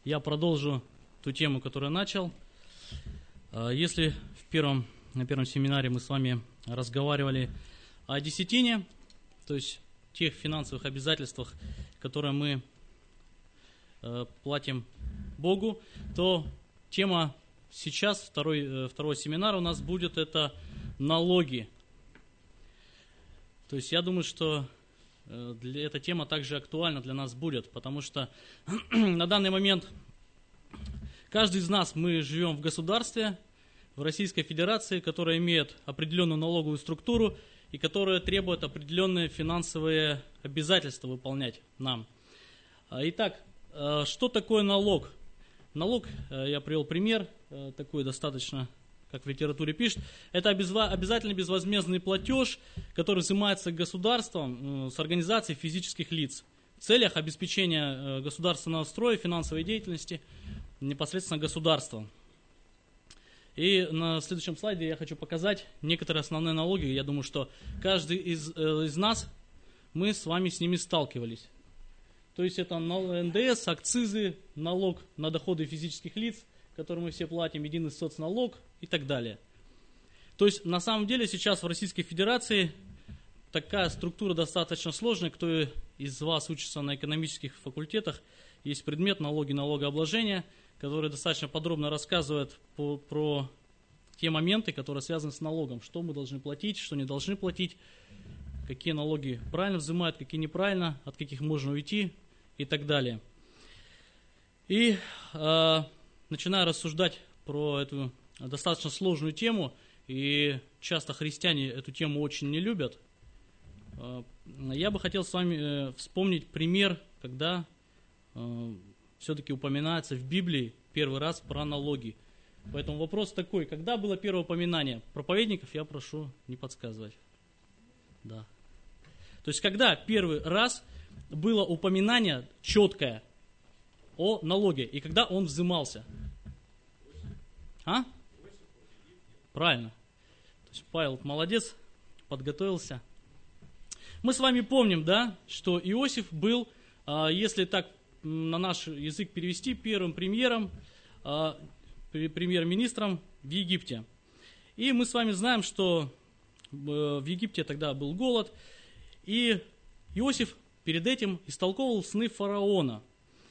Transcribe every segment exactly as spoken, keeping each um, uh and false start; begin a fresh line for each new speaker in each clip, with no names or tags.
я продолжу ту тему, которую начал. Если в первом, на первом семинаре мы с вами разговаривали о десятине, то есть тех финансовых обязательствах, которые мы платим Богу, то тема сейчас, второй, второго семинара у нас будет это налоги. То есть я думаю, что для, эта тема также актуальна для нас будет, потому что на данный момент каждый из нас, мы живем в государстве, в Российской Федерации, которая имеет определенную налоговую структуру и которая требует определенные финансовые обязательства выполнять нам. Итак, что такое налог? Налог, я привел пример, такой достаточно, как в литературе пишет, это обязательно безвозмездный платеж, который взимается государством с организацией физических лиц в целях обеспечения государственного строя, финансовой деятельности непосредственно государством. И на следующем слайде я хочу показать некоторые основные налоги. Я думаю, что каждый из, из нас, мы с вами с ними сталкивались. То есть это эн дэ эс, акцизы, налог на доходы физических лиц, который мы все платим, единый соцналог и так далее. То есть на самом деле сейчас в Российской Федерации такая структура достаточно сложная. Кто из вас учится на экономических факультетах, есть предмет налоги, налогообложения, который достаточно подробно рассказывает по, про те моменты, которые связаны с налогом. Что мы должны платить, что не должны платить, какие налоги правильно взимают, какие неправильно, от каких можно уйти и так далее. И э, начиная рассуждать про эту достаточно сложную тему, и часто христиане эту тему очень не любят, э, я бы хотел с вами э, вспомнить пример, когда э, все-таки упоминается в Библии первый раз про налоги. Поэтому вопрос такой, когда было первое упоминание? Проповедников я прошу не подсказывать. Да. То есть когда первый раз было упоминание четкое о налоге, и когда он взимался? А? Правильно. То есть Павел молодец, подготовился. Мы с вами помним, да, что Иосиф был, если так на наш язык перевести, первым премьером, премьер-министром в Египте. И мы с вами знаем, что в Египте тогда был голод, и Иосиф перед этим истолковывал сны фараона.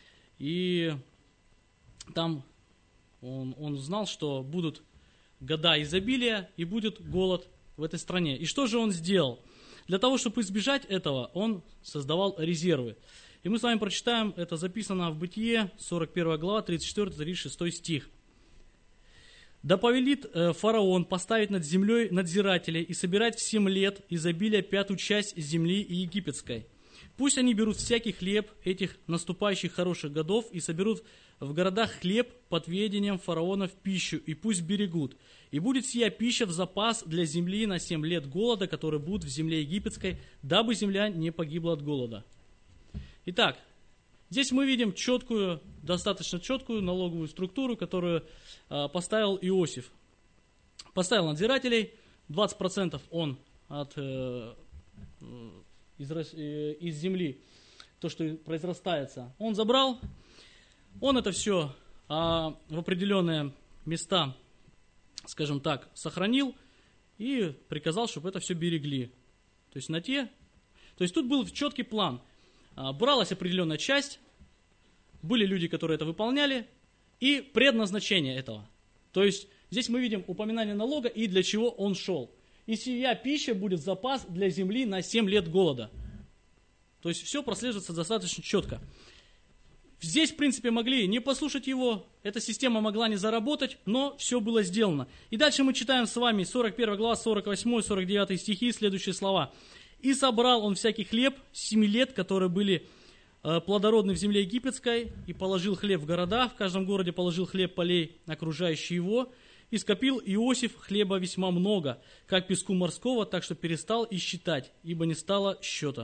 И там он, он знал, что будут года изобилия и будет голод в этой стране. И что же он сделал? Для того, чтобы избежать этого, он создавал резервы. И мы с вами прочитаем, это записано в Бытие, сорок первая глава, тридцать четвёртый тридцать шестой стих. «Да повелит э, фараон поставить над землей надзирателей и собирать в семь лет изобилия пятую часть земли египетской. Пусть они берут всякий хлеб этих наступающих хороших годов и соберут в городах хлеб под ведением фараона в пищу, и пусть берегут. И будет сия пища в запас для земли на семь лет голода, которые будут в земле египетской, дабы земля не погибла от голода». Итак, здесь мы видим четкую, достаточно четкую налоговую структуру, которую э, поставил Иосиф. Поставил надзирателей, двадцать процентов он от, э, из, э, из земли, то, что произрастается, он забрал. Он это все э, в определенные места, скажем так, сохранил и приказал, чтобы это все берегли. То есть на те. То есть тут был четкий план. Бралась определенная часть, были люди, которые это выполняли, и предназначение этого. То есть здесь мы видим упоминание налога и для чего он шел. И сия пища будет запас для земли на семь лет голода. То есть все прослеживается достаточно четко. Здесь, в принципе, могли не послушать его, эта система могла не заработать, но все было сделано. И дальше мы читаем с вами сорок первая глава, сорок восьмой сорок девятый стихи, следующие слова. «И собрал он всякий хлеб семи лет, которые были э, плодородны в земле египетской, и положил хлеб в города, в каждом городе положил хлеб полей, окружающие его, и скопил Иосиф хлеба весьма много, как песку морского, так что перестал и считать, ибо не стало счета».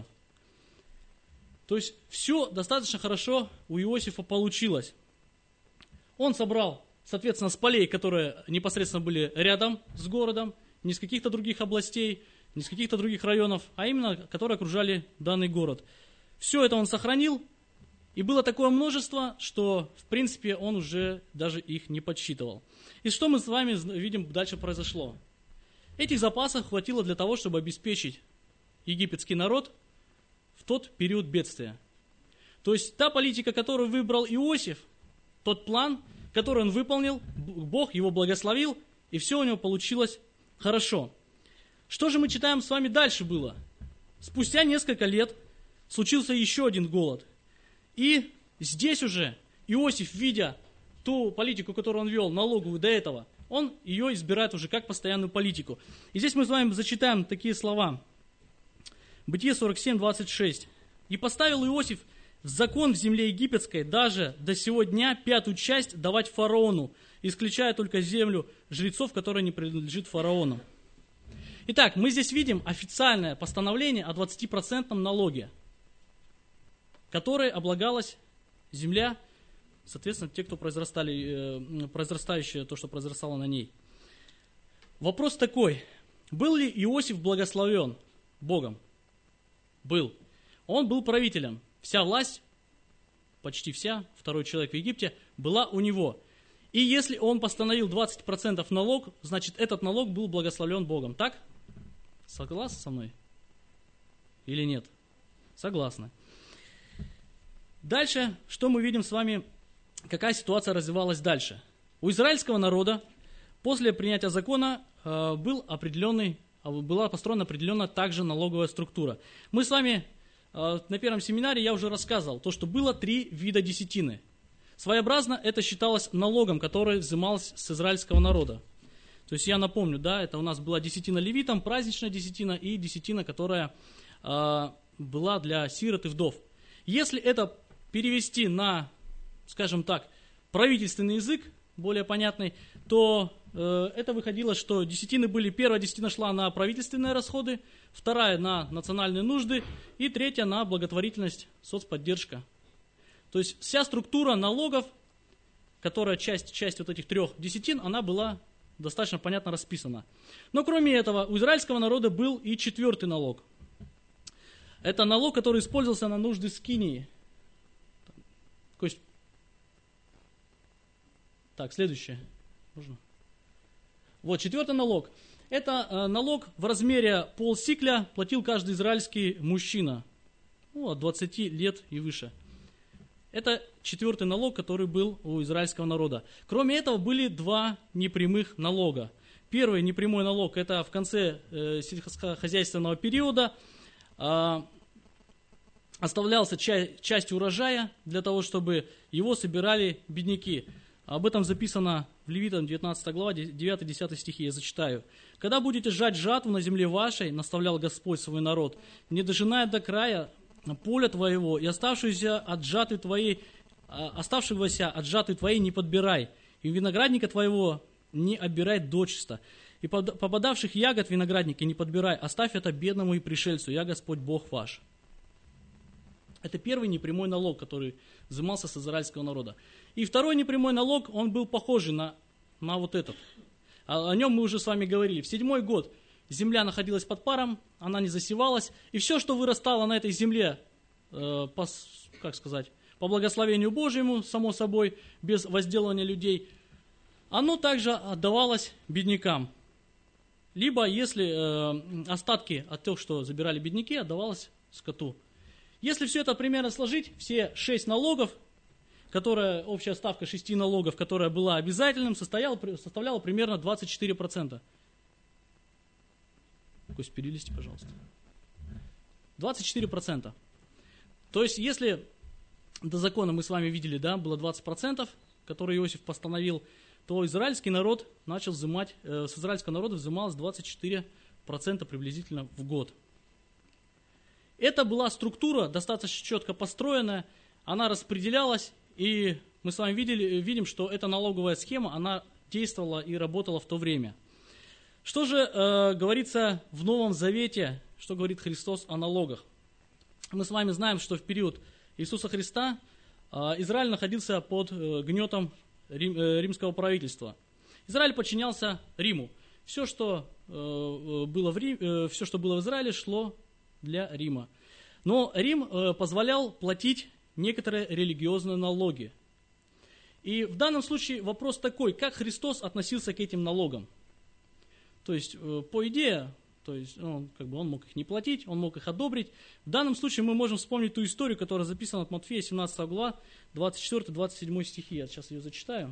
То есть все достаточно хорошо у Иосифа получилось. Он собрал, соответственно, с полей, которые непосредственно были рядом с городом, не с каких-то других областей, не с каких-то других районов, а именно, которые окружали данный город. Все это он сохранил И было такое множество, что, в принципе, он уже даже их не подсчитывал. И что мы с вами видим дальше произошло? Этих запасов хватило для того, чтобы обеспечить египетский народ в тот период бедствия. То есть та политика, которую выбрал Иосиф, тот план, который он выполнил, Бог его благословил, и все у него получилось хорошо. Что же мы читаем с вами дальше было? Спустя несколько лет случился еще один голод. И здесь уже Иосиф, видя ту политику, которую он вел, налоговую до этого, он ее избирает уже как постоянную политику. И здесь мы с вами зачитаем такие слова. Бытие сорок семь, двадцать шесть. «И поставил Иосиф закон в земле египетской даже до сего дня пятую часть давать фараону, исключая только землю жрецов, которая не принадлежит фараону». Итак, мы здесь видим официальное постановление о двадцатипроцентном налоге, которой облагалась земля, соответственно, те, кто произрастали, э, произрастающее, то, что произрастало на ней. Вопрос такой: был ли Иосиф благословен Богом? Был. Он был правителем. Вся власть, почти вся, второй человек в Египте, была у него. И если он постановил двадцать процентов налог, значит, этот налог был благословен Богом. Так? Согласны со мной? Или нет? Согласны. Дальше, что мы видим с вами, какая ситуация развивалась дальше. У израильского народа после принятия закона э, был определенный, была построена определенная также налоговая структура. Мы с вами э, на первом семинаре, я уже рассказывал, то, что было три вида десятины. Своеобразно это считалось налогом, который взимался с израильского народа. То есть я напомню, да, это у нас была десятина левитам, праздничная десятина и десятина, которая э, была для сирот и вдов. Если это перевести на, скажем так, правительственный язык, более понятный, то э, это выходило, что десятины были, первая десятина шла на правительственные расходы, вторая на национальные нужды и третья на благотворительность, соцподдержка. То есть вся структура налогов, которая часть, часть вот этих трех десятин, она была достаточно понятно расписана. Но кроме этого, у израильского народа был и четвертый налог. Это налог, который использовался на нужды скинии. То есть... Так, следующее. Можно? Вот, четвертый налог. Это э, налог в размере полсикля платил каждый израильский мужчина. Ну, от двадцати лет и выше. Это четвертый налог, который был у израильского народа. Кроме этого, были два непрямых налога. Первый непрямой налог, это в конце э, сельскохозяйственного периода э, оставлялся часть, часть урожая для того, чтобы его собирали бедняки. Об этом записано в Левитам девятнадцатая глава, девятый-десятый стихи, я зачитаю. «Когда будете жать жатву на земле вашей, наставлял Господь свой народ, не дожиная до края поля твоего, и оставшуюся от жатвы твоей, оставшегося от жатвы твоей не подбирай, и виноградника твоего не оббирай дочисто, и попадавших ягод виноградника не подбирай, оставь это бедному и пришельцу, я Господь Бог ваш». Это первый непрямой налог, который взимался с израильского народа. И второй непрямой налог, он был похожий на, на вот этот. О, о нем мы уже с вами говорили. В седьмой год земля находилась под паром, она не засевалась, и все, что вырастало на этой земле, э, по, как сказать, по благословению Божьему, само собой, без возделывания людей, оно также отдавалось беднякам. Либо, если э, остатки от тех, что забирали бедняки, отдавалось скоту. Если все это примерно сложить, все шесть налогов, которая, общая ставка шести налогов, которая была обязательным, состояла, составляла примерно двадцать четыре процента. Кость, перелисти, пожалуйста. двадцать четыре процента. То есть, если до закона мы с вами видели, да, было двадцать процентов, которые Иосиф постановил, то израильский народ начал взимать, э, с израильского народа взималось двадцать четыре процента приблизительно в год. Это была структура достаточно четко построенная, она распределялась, и мы с вами видели, видим, что эта налоговая схема, она действовала и работала в то время. Что же э, говорится в Новом Завете, что говорит Христос о налогах? Мы с вами знаем, что в период Иисуса Христа э, Израиль находился под э, гнетом рим, э, римского правительства. Израиль подчинялся Риму. Все, что э, было в Рим, э, все, что было в Израиле, шло для Рима. Но Рим э, позволял платить некоторые религиозные налоги. И в данном случае вопрос такой, как Христос относился к этим налогам? То есть, по идее, то есть он, как бы он мог их не платить, он мог их одобрить. В данном случае мы можем вспомнить ту историю, которая записана от Матфея, семнадцатая глава, двадцать четвёртый двадцать седьмой стихи. Я сейчас ее зачитаю.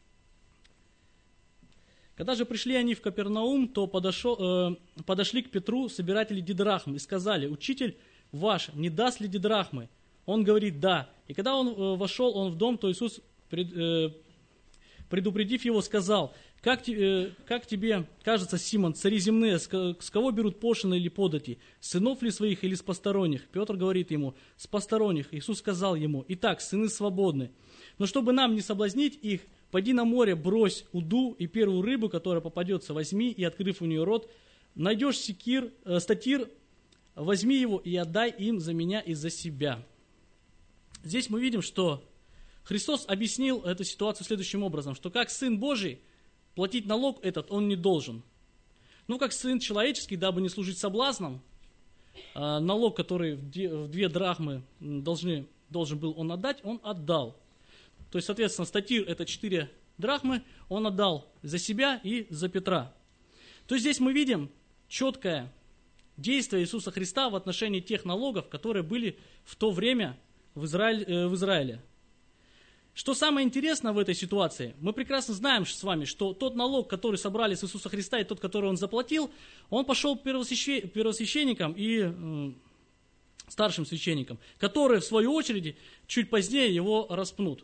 «Когда же пришли они в Капернаум, то подошел, э, подошли к Петру собиратели дидрахм и сказали: «Учитель ваш не даст ли дидрахмы?» Он говорит: «Да». И когда он э, вошел он в дом, то Иисус, пред, э, предупредив его, сказал: Как, э, как тебе кажется, Симон, цари земные, с, с кого берут пошлины или подати? Сынов ли своих или с посторонних?» Петр говорит ему: «С посторонних». Иисус сказал ему: «Итак, сыны свободны. Но чтобы нам не соблазнить их, пойди на море, брось уду, и первую рыбу, которая попадется, возьми, и, открыв у нее рот, найдешь секир, э, статир, возьми его и отдай им за меня и за себя». Здесь мы видим, что Христос объяснил эту ситуацию следующим образом, что как Сын Божий платить налог этот он не должен. Ну, как Сын человеческий, дабы не служить соблазном, налог, который в две драхмы должны, должен был он отдать, он отдал. То есть, соответственно, статир это четыре драхмы, он отдал за себя и за Петра. То есть здесь мы видим четкое действие Иисуса Христа в отношении тех налогов, которые были в то время в Израиле. В Израиле. Что самое интересное в этой ситуации, мы прекрасно знаем с вами, что тот налог, который собрали с Иисуса Христа, и тот, который он заплатил, он пошел первосвященникам и э, старшим священникам, которые, в свою очередь, чуть позднее его распнут.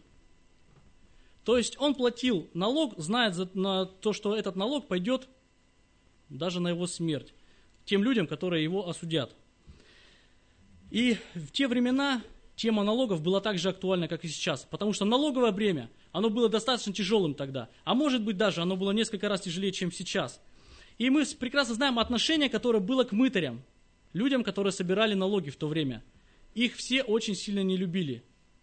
То есть он платил налог, зная за, на то, что этот налог пойдет даже на его смерть, тем людям, которые его осудят. И в те времена тема налогов была так же актуальна, как и сейчас, потому что налоговое бремя, оно было достаточно тяжелым тогда, а может быть даже оно было несколько раз тяжелее, чем сейчас. И мы прекрасно знаем отношение, которое было к мытарям, людям, которые собирали налоги в то время. Их все очень сильно не любили.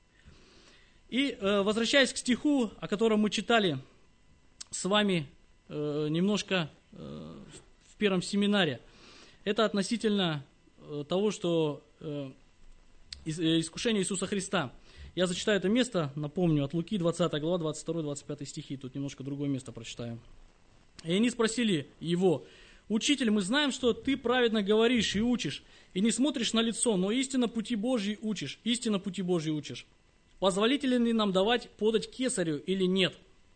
И э, возвращаясь к стиху, о котором мы читали с вами э, немножко э, в первом семинаре, это относительно э, того, что э, искушение Иисуса Христа. Я зачитаю это место, напомню, от Луки, двадцатая глава, двадцать второй двадцать пятый стихи. Тут немножко другое место прочитаю. «И они спросили его: Учитель, мы знаем, что ты праведно говоришь и учишь, и не смотришь на лицо, но истинно пути Божьи учишь, истинно пути Божьи учишь. Позволительно ли нам давать подать кесарю или нет?»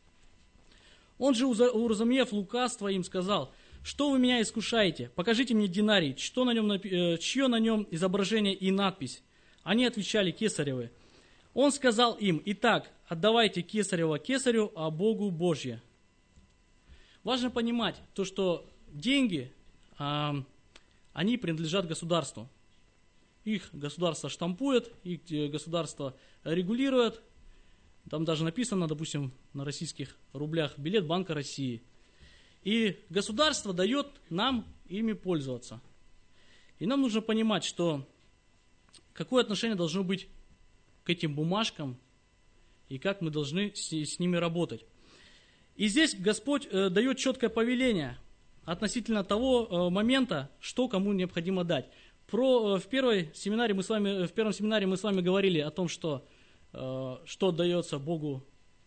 Он же, уразумев лукавство, им сказал: «Что вы меня искушаете? Покажите мне динарий, что на нем, чье на нем изображение и надпись?» Они отвечали: «Кесаревы». Он сказал им: «Итак, отдавайте кесарева кесарю, а Богу Божье». Важно понимать то, что деньги, а, они принадлежат государству. Их государство штампует, их государство регулирует. Там даже написано, допустим, на российских рублях билет Банка России. И государство дает нам ими пользоваться. И нам нужно понимать, что какое отношение должно быть к этим бумажкам и как мы должны с, с ними работать. И здесь Господь э, дает четкое повеление относительно того э, момента, что кому необходимо дать. Про, э, в, первой семинаре мы с вами, в первом семинаре мы с вами говорили о том, что, э, что дается Богу,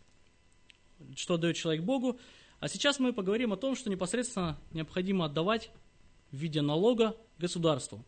что дает человек Богу. А сейчас мы поговорим о том, что непосредственно необходимо отдавать в виде налога государству.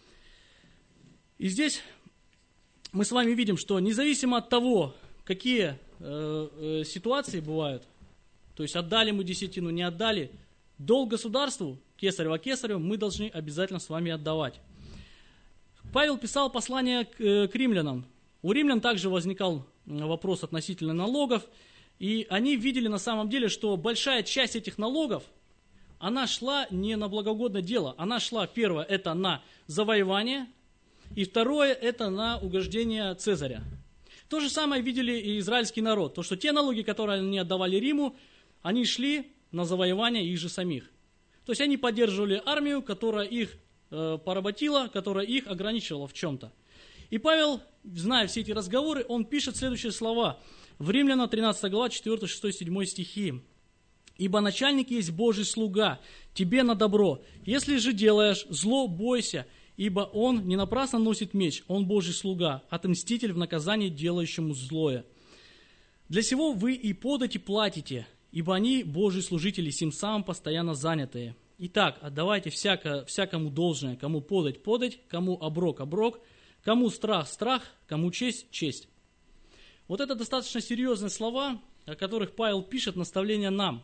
И здесь мы с вами видим, что независимо от того, какие э, э, ситуации бывают, то есть отдали мы десятину, не отдали, долг государству, кесарева кесарю, мы должны обязательно с вами отдавать. Павел писал послание к, э, к римлянам. У римлян также возникал вопрос относительно налогов, и они видели на самом деле, что большая часть этих налогов, она шла не на благоугодное дело, она шла, первое, это на завоевание, и второе, это на угождение Цезаря. То же самое видели и израильский народ. То, что те налоги, которые они отдавали Риму, они шли на завоевание их же самих. То есть они поддерживали армию, которая их э, поработила, которая их ограничивала в чем-то. И Павел, зная все эти разговоры, он пишет следующие слова. В Римлянам тринадцатая глава, четвёртый, шестой, седьмой стихи. «Ибо начальник есть Божий слуга, тебе на добро. Если же делаешь зло, бойся, ибо он не напрасно носит меч, он Божий слуга, отмститель в наказании делающему злое. Для сего вы и подати платите, ибо они Божьи служители, сим самым постоянно занятые. Итак, отдавайте всяко, всякому должное, кому подать подать, кому оброк оброк, кому страх страх, кому честь честь. Вот это достаточно серьезные слова, о которых Павел пишет наставления нам.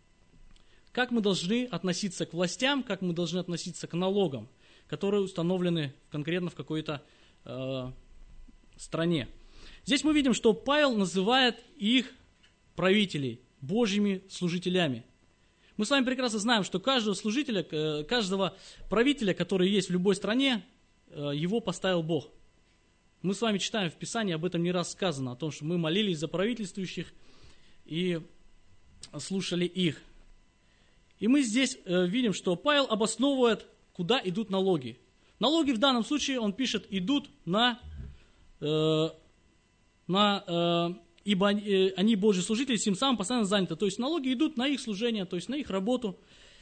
Как мы должны относиться к властям, как мы должны относиться к налогам, которые установлены конкретно в какой-то э, стране. Здесь мы видим, что Павел называет их правителей Божьими служителями. Мы с вами прекрасно знаем, что каждого служителя, каждого правителя, который есть в любой стране, его поставил Бог. Мы с вами читаем в Писании, об этом не раз сказано, о том, что мы молились за правительствующих и слушали их. И мы здесь видим, что Павел обосновывает, куда идут налоги. Налоги в данном случае, он пишет, идут на, э, на э, ибо они, они Божьи служители, тем самым постоянно заняты. То есть налоги идут на их служение, то есть на их работу.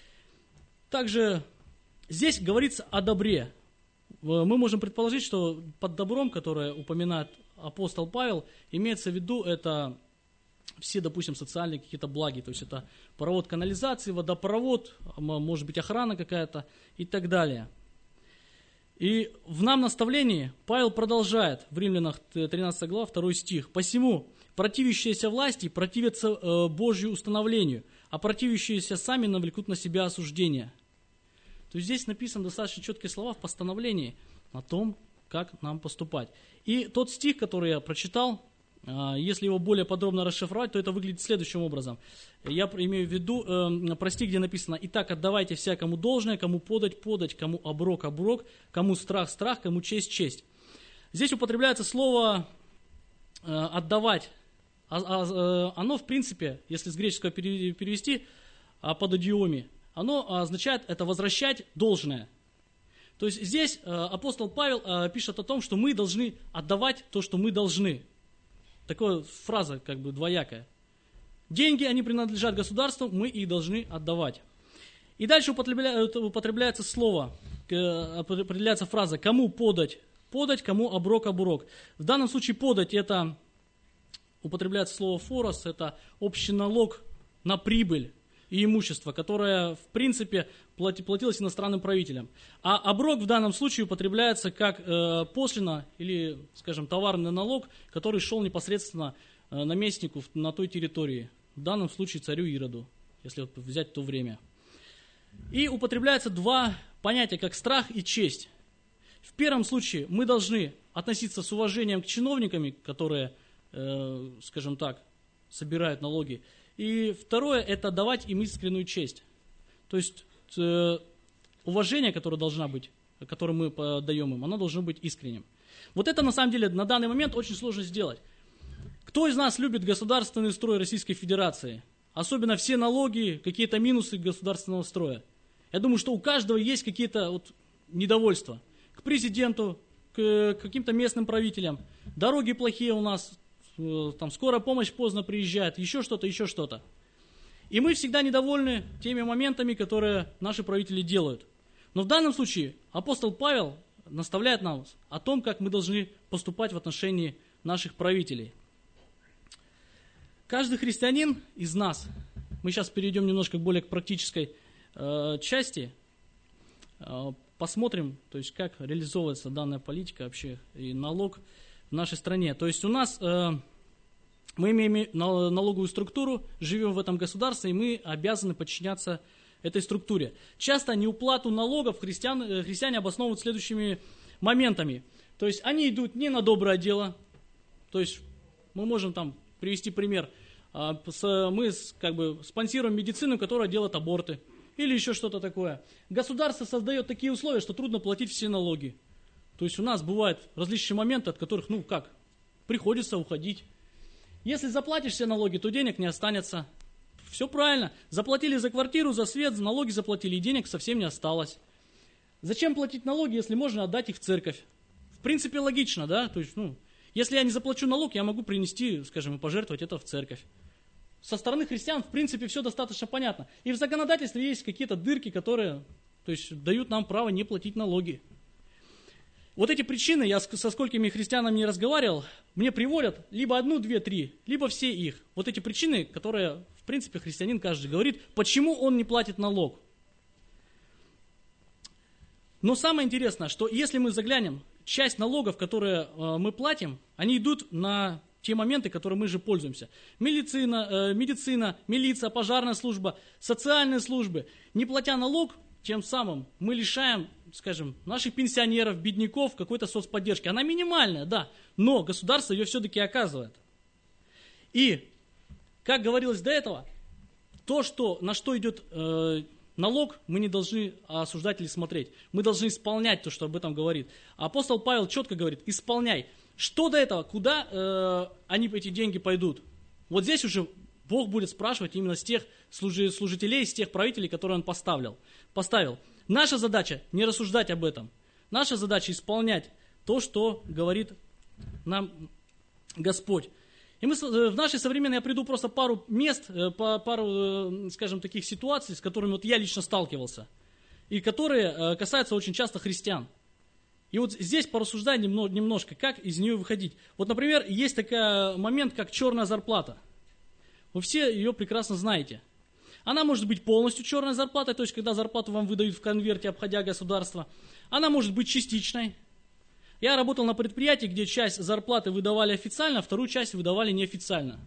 Также здесь говорится о добре. Мы можем предположить, что под добром, которое упоминает апостол Павел, имеется в виду это все, допустим, социальные какие-то благи. То есть это провод канализации, водопровод, может быть охрана какая-то и так далее. И в нам наставлении Павел продолжает в Римлянах тринадцатая глава, второй стих. «Посему противящиеся власти противятся э, Божью установлению, а противящиеся сами навлекут на себя осуждение». То есть здесь написаны достаточно четкие слова в постановлении о том, как нам поступать. И тот стих, который я прочитал, э, если его более подробно расшифровать, то это выглядит следующим образом. Я имею в виду, э, прости, где написано: «Итак, отдавайте всякому должное, кому подать подать, кому оброк оброк, кому страх страх, кому честь честь». Здесь употребляется слово э, «отдавать». А, а, оно, в принципе, если с греческого перевести, апододиоми, оно означает это возвращать должное. То есть здесь апостол Павел пишет о том, что мы должны отдавать то, что мы должны. Такая фраза как бы двоякая. Деньги, они принадлежат государству, мы их должны отдавать. И дальше употребляется, употребляется слово, определяется фраза «кому подать подать, кому оброк оброк». В данном случае подать это... Употребляется слово «форос», это общий налог на прибыль и имущество, которое, в принципе, платилось иностранным правителям. А оброк в данном случае употребляется как э, пошлина или, скажем, товарный налог, который шел непосредственно э, наместнику на той территории, в данном случае царю Ироду, если вот взять то время. И употребляются два понятия, как страх и честь. В первом случае мы должны относиться с уважением к чиновникам, которые... скажем так, собирают налоги. И второе, это давать им искреннюю честь. То есть э, уважение, которое должно быть, которое мы даем им, оно должно быть искренним. Вот это на самом деле на данный момент очень сложно сделать. Кто из нас любит государственный строй Российской Федерации? Особенно все налоги, какие-то минусы государственного строя. Я думаю, что у каждого есть какие-то вот недовольства. К президенту, к каким-то местным правителям. Дороги плохие у нас, там скорая помощь поздно приезжает, еще что-то, еще что-то. И мы всегда недовольны теми моментами, которые наши правители делают. Но в данном случае апостол Павел наставляет нас о том, как мы должны поступать в отношении наших правителей. Каждый христианин из нас, мы сейчас перейдем немножко более к практической э, части, э, посмотрим, то есть как реализовывается данная политика вообще и налог в нашей стране. То есть у нас, э, мы имеем налоговую структуру, живем в этом государстве, и мы обязаны подчиняться этой структуре. Часто неуплату налогов христиан, христиане обосновывают следующими моментами. То есть они идут не на доброе дело, то есть мы можем там привести пример, э, с, мы с, как бы спонсируем медицину, которая делает аборты, или еще что-то такое. Государство создает такие условия, что трудно платить все налоги. То есть у нас бывают различные моменты, от которых, ну как, приходится уходить. Если заплатишь все налоги, то денег не останется. Все правильно. Заплатили за квартиру, за свет, за налоги заплатили, и денег совсем не осталось. Зачем платить налоги, если можно отдать их в церковь? В принципе, логично, да? То есть, ну, если я не заплачу налог, я могу принести, скажем, и пожертвовать это в церковь. Со стороны христиан, в принципе, все достаточно понятно. И в законодательстве есть какие-то дырки, которые, то есть, дают нам право не платить налоги. Вот эти причины, я со сколькими христианами не разговаривал, мне приводят либо одну, две, три, либо все их. Вот эти причины, которые, в принципе, христианин каждый говорит, почему он не платит налог. Но самое интересное, что если мы заглянем, часть налогов, которые э, мы платим, они идут на те моменты, которые мы же пользуемся. Медицина, э, медицина, милиция, пожарная служба, социальные службы. Не платя налог, тем самым мы лишаем, скажем, наших пенсионеров, бедняков какой-то соцподдержки. Она минимальная, да, но государство ее все-таки оказывает. И, как говорилось до этого, то, что, на что идет э, налог, мы не должны осуждать или смотреть. Мы должны исполнять то, что об этом говорит. Апостол Павел четко говорит, исполняй. Что до этого, куда э, они, эти деньги пойдут? Вот здесь уже Бог будет спрашивать именно с тех служителей, с тех правителей, которые Он поставил. поставил. Наша задача не рассуждать об этом. Наша задача исполнять то, что говорит нам Господь. И мы в нашей современной, я приду просто пару мест, пару, скажем, таких ситуаций, с которыми вот я лично сталкивался, и которые касаются очень часто христиан. И вот здесь порассуждай немножко, как из нее выходить. Вот, например, есть такой момент, как черная зарплата. Вы все ее прекрасно знаете. Она может быть полностью черной зарплатой, то есть когда зарплату вам выдают в конверте, обходя государство. Она может быть частичной. Я работал на предприятии, где часть зарплаты выдавали официально, а вторую часть выдавали неофициально.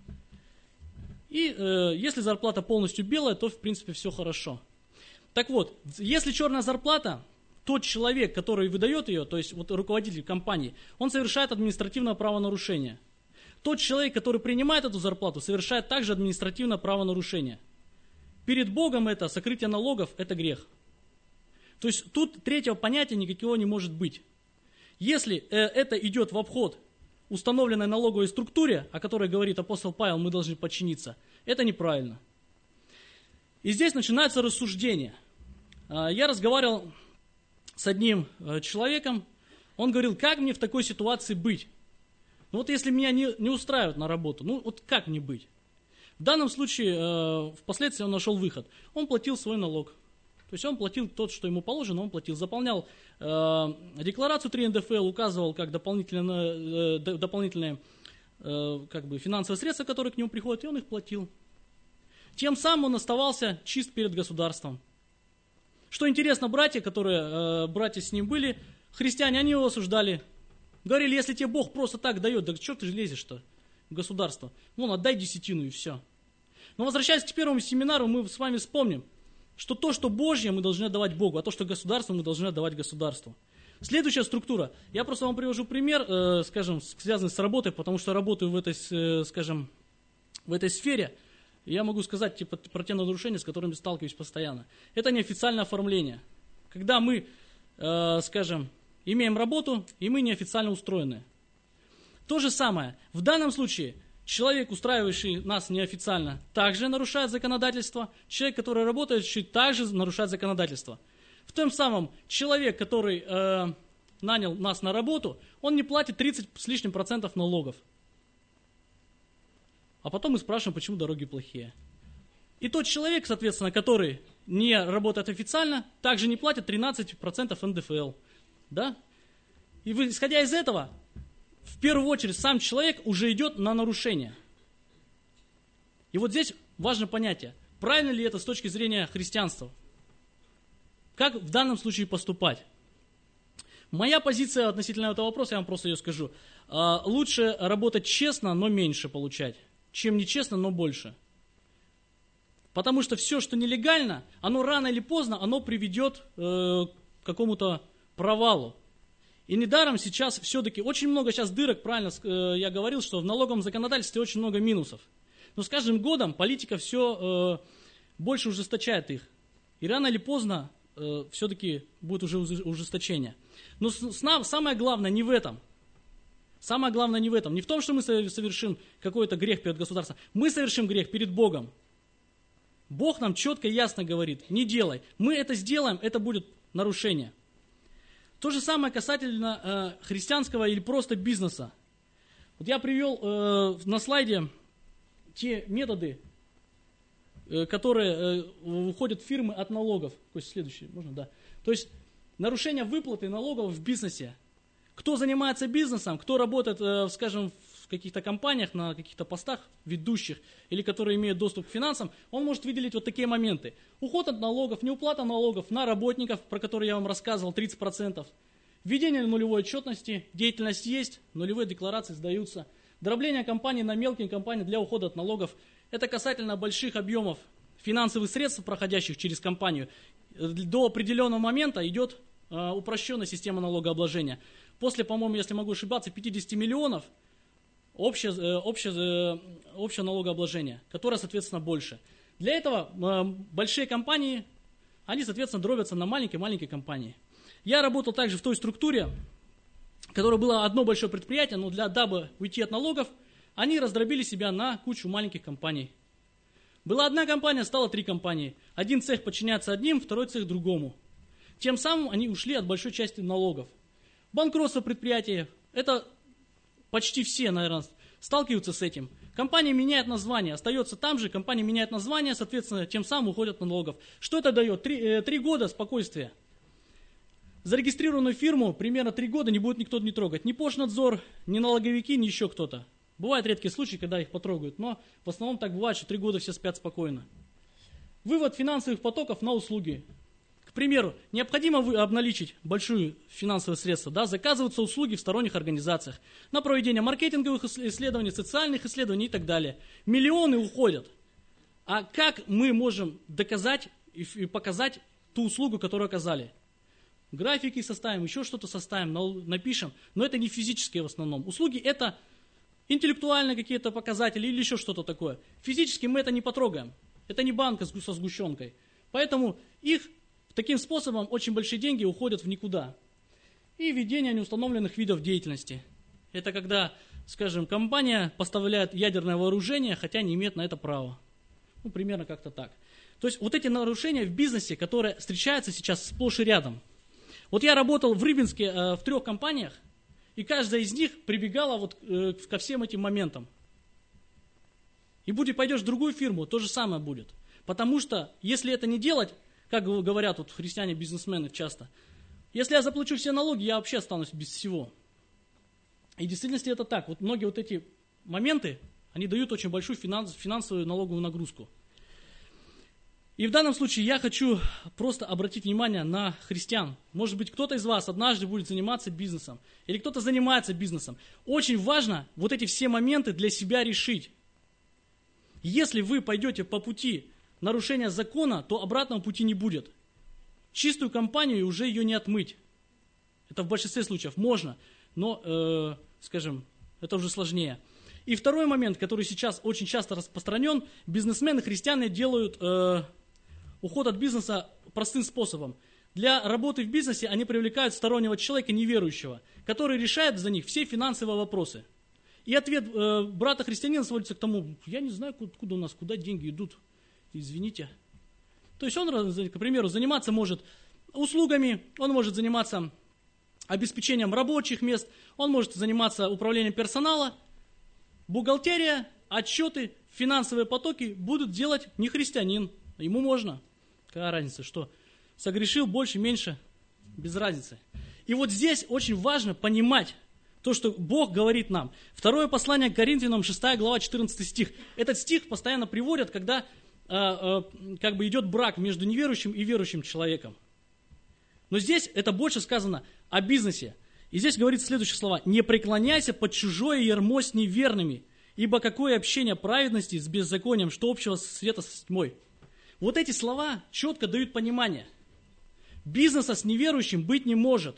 И э, если зарплата полностью белая, то в принципе все хорошо. Так вот, если черная зарплата, тот человек, который выдает ее, то есть вот руководитель компании, он совершает административное правонарушение. Тот человек, который принимает эту зарплату, совершает также административное правонарушение. Перед Богом это сокрытие налогов, это грех. То есть тут третьего понятия никакого не может быть. Если э, это идет в обход установленной налоговой структуре, о которой говорит апостол Павел, мы должны подчиниться, это неправильно. И здесь начинается рассуждение. Э, я разговаривал с одним э, человеком, он говорил, как мне в такой ситуации быть? Ну вот если меня не, не устраивают на работу, ну вот как мне быть? В данном случае, э, впоследствии он нашел выход. Он платил свой налог. То есть он платил тот, что ему положено, он платил. Заполнял э, декларацию три эн дэ эф эл, указывал как дополнительные, э, дополнительные э, как бы финансовые средства, которые к нему приходят, и он их платил. Тем самым он оставался чист перед государством. Что интересно, братья, которые, э, братья с ним были, христиане, они его осуждали. Говорили, если тебе Бог просто так дает, да что ты же лезешь-то в государство? Вон, отдай десятину и все. Но возвращаясь к первому семинару, мы с вами вспомним, что то, что Божье, мы должны отдавать Богу, а то, что государство, мы должны отдавать государству. Следующая структура. Я просто вам привожу пример, э, скажем, связанный с работой, потому что работаю в этой, э, скажем, в этой сфере. Я могу сказать типа, про те нарушения, с которыми сталкиваюсь постоянно. Это неофициальное оформление. Когда мы, э, скажем, имеем работу, и мы неофициально устроены. То же самое. В данном случае человек, устраивающий нас неофициально, также нарушает законодательство. Человек, который работает, также нарушает законодательство. В том самом, человек, который э, нанял нас на работу, он не платит тридцать с лишним процентов налогов. А потом мы спрашиваем, почему дороги плохие. И тот человек, соответственно, который не работает официально, также не платит тринадцать процентов эн дэ эф эл. Да? И вы, исходя из этого, в первую очередь сам человек уже идет на нарушение. И вот здесь важное понятие. Правильно ли это с точки зрения христианства? Как в данном случае поступать? Моя позиция относительно этого вопроса, я вам просто ее скажу. Лучше работать честно, но меньше получать, чем нечестно, но больше. Потому что все, что нелегально, оно рано или поздно, оно приведет к какому-то провалу. И недаром сейчас все-таки очень много сейчас дырок, правильно э, я говорил, что в налоговом законодательстве очень много минусов. Но с каждым годом политика все э, больше ужесточает их. И рано или поздно э, все-таки будет уже ужесточение. Но с, с нам, самое главное не в этом. Самое главное не в этом. Не в том, что мы совершим какой-то грех перед государством. Мы совершим грех перед Богом. Бог нам четко и ясно говорит, не делай. Мы это сделаем, это будет нарушение. То же самое касательно э, христианского или просто бизнеса. Вот я привел э, на слайде те методы, э, которые э, уходят фирмы от налогов. То есть следующий, можно, да. То есть нарушение выплаты налогов в бизнесе. Кто занимается бизнесом, кто работает, скажем, в каких-то компаниях, на каких-то постах ведущих, или которые имеют доступ к финансам, он может выделить вот такие моменты. Уход от налогов, неуплата налогов на работников, про которые я вам рассказывал, тридцать процентов. Введение нулевой отчетности, деятельность есть, нулевые декларации сдаются. Дробление компаний на мелкие компании для ухода от налогов. Это касательно больших объемов финансовых средств, проходящих через компанию. До определенного момента идет э, упрощенная система налогообложения. После, по-моему, если могу ошибаться, пятьдесят миллионов общее, э, общее, э, общее налогообложение, которое, соответственно, больше. Для этого э, большие компании, они, соответственно, дробятся на маленькие-маленькие компании. Я работал также в той структуре, которая была одно большое предприятие, но для, дабы уйти от налогов, они раздробили себя на кучу маленьких компаний. Была одна компания, стало три компании. Один цех подчиняется одним, второй цех другому. Тем самым они ушли от большой части налогов. Банкротство предприятия, это почти все, наверное, сталкиваются с этим. Компания меняет название, остается там же, компания меняет название, соответственно, тем самым уходят от налогов. Что это дает? Три, э, три года спокойствия. Зарегистрированную фирму примерно три года не будет никто не трогать. Ни Пошнадзор, ни налоговики, ни еще кто-то. Бывают редкие случаи, когда их потрогают, но в основном так бывает, что три года все спят спокойно. Вывод финансовых потоков на услуги. К примеру, необходимо обналичить большие финансовые средства, да, заказываются услуги в сторонних организациях на проведение маркетинговых исследований, социальных исследований и так далее. Миллионы уходят. А как мы можем доказать и показать ту услугу, которую оказали? Графики составим, еще что-то составим, напишем, но это не физические в основном. Услуги это интеллектуальные какие-то показатели или еще что-то такое. Физически мы это не потрогаем. Это не банка со сгущенкой. Поэтому их таким способом очень большие деньги уходят в никуда. И введение неустановленных видов деятельности. Это когда, скажем, компания поставляет ядерное вооружение, хотя не имеет на это права. Ну, примерно как-то так. То есть вот эти нарушения в бизнесе, которые встречаются сейчас сплошь и рядом. Вот я работал в Рыбинске э, в трех компаниях, и каждая из них прибегала вот э, ко всем этим моментам. И будет, пойдешь в другую фирму, то же самое будет. Потому что, если это не делать, как говорят вот христиане-бизнесмены часто, если я заплачу все налоги, я вообще останусь без всего. И в действительности это так. Вот многие вот эти моменты, они дают очень большую финанс, финансовую налоговую нагрузку. И в данном случае я хочу просто обратить внимание на христиан. Может быть, кто-то из вас однажды будет заниматься бизнесом, или кто-то занимается бизнесом. Очень важно вот эти все моменты для себя решить. Если вы пойдете по пути нарушения закона, то обратного пути не будет. Чистую компанию уже ее не отмыть. Это в большинстве случаев можно, но, э, скажем, это уже сложнее. И второй момент, который сейчас очень часто распространен, бизнесмены, христиане делают э, уход от бизнеса простым способом. Для работы в бизнесе они привлекают стороннего человека, неверующего, который решает за них все финансовые вопросы. И ответ э, брата-христианина сводится к тому, я не знаю, откуда у нас, куда деньги идут, извините. То есть он, к примеру, заниматься может услугами, он может заниматься обеспечением рабочих мест, он может заниматься управлением персонала, бухгалтерия, отчеты, финансовые потоки будут делать не христианин, ему можно. Какая разница, что согрешил больше, меньше, без разницы. И вот здесь очень важно понимать то, что Бог говорит нам. Второе послание к Коринфянам, шестая глава, четырнадцатый стих. Этот стих постоянно приводят, когда э, э, как бы идет брак между неверующим и верующим человеком. Но здесь это больше сказано о бизнесе. И здесь говорится следующие слова. «Не преклоняйся под чужое ярмо с неверными, ибо какое общение праведности с беззаконием, что общего света с тьмой». Вот эти слова четко дают понимание. Бизнеса с неверующим быть не может.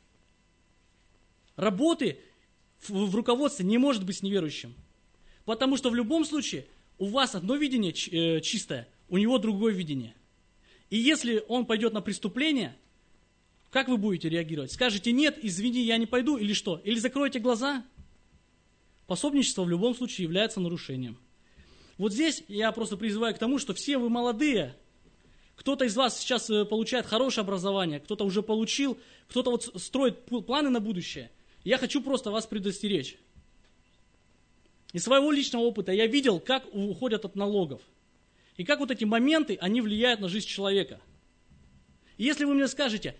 Работы в, в руководстве не может быть с неверующим. Потому что в любом случае у вас одно видение э, чистое, у него другое видение. И если он пойдет на преступление, как вы будете реагировать? Скажете, нет, извини, я не пойду, или что? Или закроете глаза? Пособничество в любом случае является нарушением. Вот здесь я просто призываю к тому, что все вы молодые, кто-то из вас сейчас получает хорошее образование, кто-то уже получил, кто-то вот строит планы на будущее. Я хочу просто вас предостеречь. Из своего личного опыта я видел, как уходят от налогов. И как вот эти моменты, они влияют на жизнь человека. И если вы мне скажете,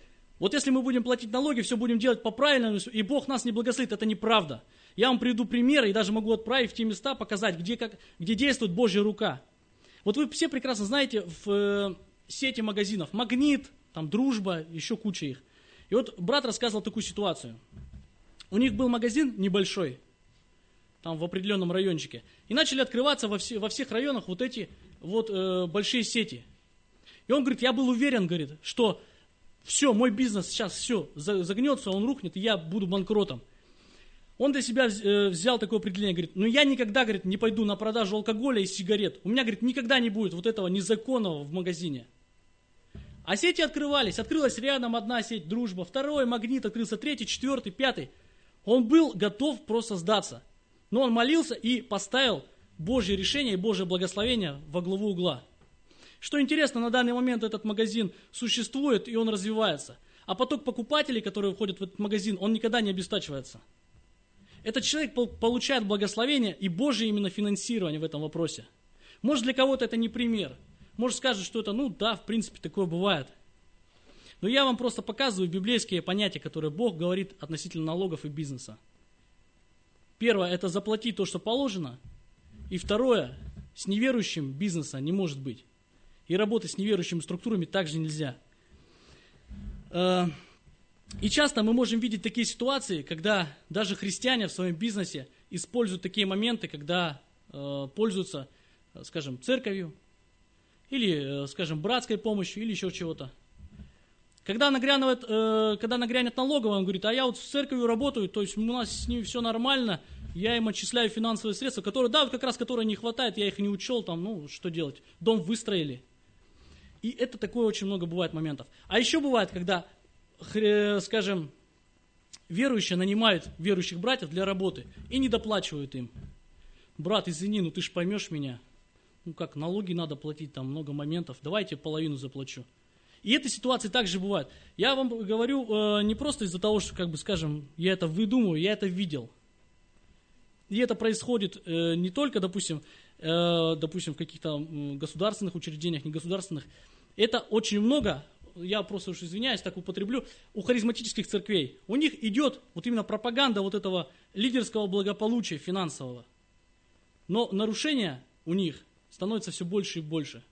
Вот если мы будем платить налоги, все будем делать по-правильному, и Бог нас не благословит, это неправда. Я вам приведу примеры и даже могу отправить в те места, показать, где, как, где действует Божья рука. Вот вы все прекрасно знаете в э, сети магазинов «Магнит», там «Дружба», еще куча их. И вот брат рассказывал такую ситуацию. У них был магазин небольшой, там в определенном райончике, и начали открываться во, все, во всех районах вот эти вот э, большие сети. И он говорит, я был уверен, говорит, что все, мой бизнес сейчас все загнется, он рухнет, и я буду банкротом. Он для себя взял такое определение, говорит, ну я никогда, говорит, не пойду на продажу алкоголя и сигарет. У меня, говорит, никогда не будет вот этого незаконного в магазине. А сети открывались, открылась рядом одна сеть «Дружба», второй «Магнит», открылся третий, четвертый, пятый. Он был готов просто сдаться. Но он молился и поставил Божье решение и Божье благословение во главу угла. Что интересно, на данный момент этот магазин существует и он развивается. А поток покупателей, которые входят в этот магазин, он никогда не обестачивается. Этот человек получает благословение и Божье именно финансирование в этом вопросе. Может, для кого-то это не пример. Может, скажут, что это, ну да, в принципе, такое бывает. Но я вам просто показываю библейские понятия, которые Бог говорит относительно налогов и бизнеса. Первое, это заплатить то, что положено. И второе, с неверующим бизнеса не может быть. И работать с неверующими структурами также нельзя. И часто мы можем видеть такие ситуации, когда даже христиане в своем бизнесе используют такие моменты, когда пользуются, скажем, церковью, или, скажем, братской помощью, или еще чего-то. Когда нагрянет, когда нагрянет налоговая, он говорит, а я вот с церковью работаю, то есть у нас с ними все нормально, я им отчисляю финансовые средства, которые, да, вот как раз которые не хватает, я их не учел, там, ну, что делать, дом выстроили. И это такое очень много бывает моментов. А еще бывает, когда, скажем, верующие нанимают верующих братьев для работы и не доплачивают им. Брат, извини, ну ты ж поймешь меня. Ну как, налоги надо платить, там много моментов, давайте половину заплачу. И эти ситуации также бывают. Я вам говорю э, не просто из-за того, что, как бы, скажем, я это выдумываю, я это видел. И это происходит э, не только, допустим, э, допустим, в каких-то э, государственных учреждениях, негосударственных. Это очень много, я просто уж извиняюсь, так употреблю, у харизматических церквей. У них идет вот именно пропаганда вот этого лидерского благополучия финансового. Но нарушения у них становится все больше и больше.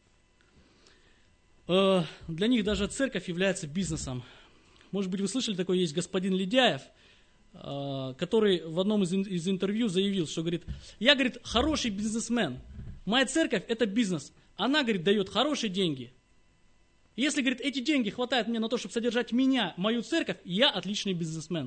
Для них даже церковь является бизнесом. Может быть, вы слышали, такой есть господин Ледяев, который в одном из, из интервью заявил, что говорит, я, говорит, хороший бизнесмен, моя церковь это бизнес, она, говорит, дает хорошие деньги. Если, говорит, эти деньги хватает мне на то, чтобы содержать меня, мою церковь, я отличный бизнесмен.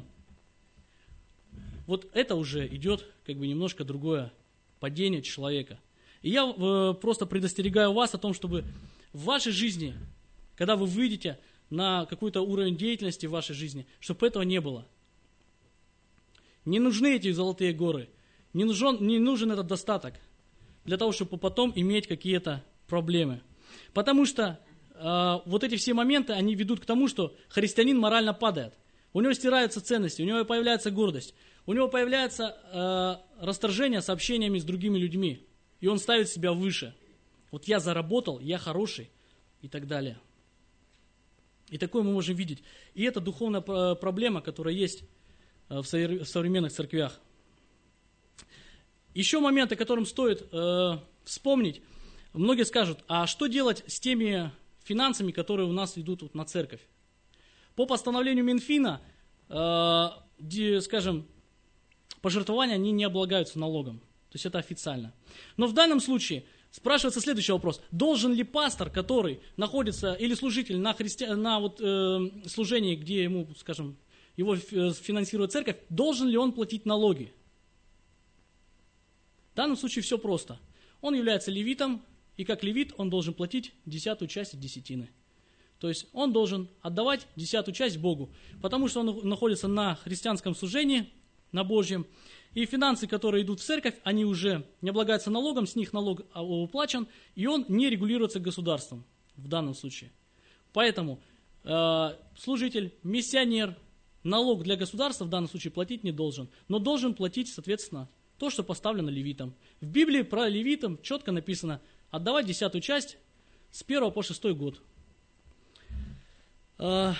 Вот это уже идет как бы немножко другое падение человека. И я э, просто предостерегаю вас о том, чтобы в вашей жизни, когда вы выйдете на какой-то уровень деятельности в вашей жизни, чтобы этого не было. Не нужны эти золотые горы, не нужен, не нужен этот достаток для того, чтобы потом иметь какие-то проблемы. Потому что э, вот эти все моменты, они ведут к тому, что христианин морально падает. У него стираются ценности, у него появляется гордость, у него появляется э, расторжение с общениями с другими людьми, и он ставит себя выше. Вот я заработал, я хороший и так далее. И такое мы можем видеть. И это духовная проблема, которая есть в современных церквях. Еще момент, о котором стоит э, вспомнить. Многие скажут, а что делать с теми финансами, которые у нас идут вот на церковь? По постановлению Минфина, э, где, скажем, пожертвования, они не облагаются налогом. То есть это официально. Но в данном случае спрашивается следующий вопрос. Должен ли пастор, который находится, или служитель на, христи... на вот, э, служении, где ему, скажем, его финансирует церковь, должен ли он платить налоги? В данном случае все просто. Он является левитом, и как левит он должен платить десятую часть от десятины. То есть он должен отдавать десятую часть Богу, потому что он находится на христианском служении, на Божьем, и финансы, которые идут в церковь, они уже не облагаются налогом, с них налог уплачен, и он не регулируется государством в данном случае. Поэтому э, служитель, миссионер, налог для государства в данном случае платить не должен, но должен платить, соответственно, то, что поставлено левитам. В Библии про левитам четко написано отдавать десятую часть с первого по шестой год. Э,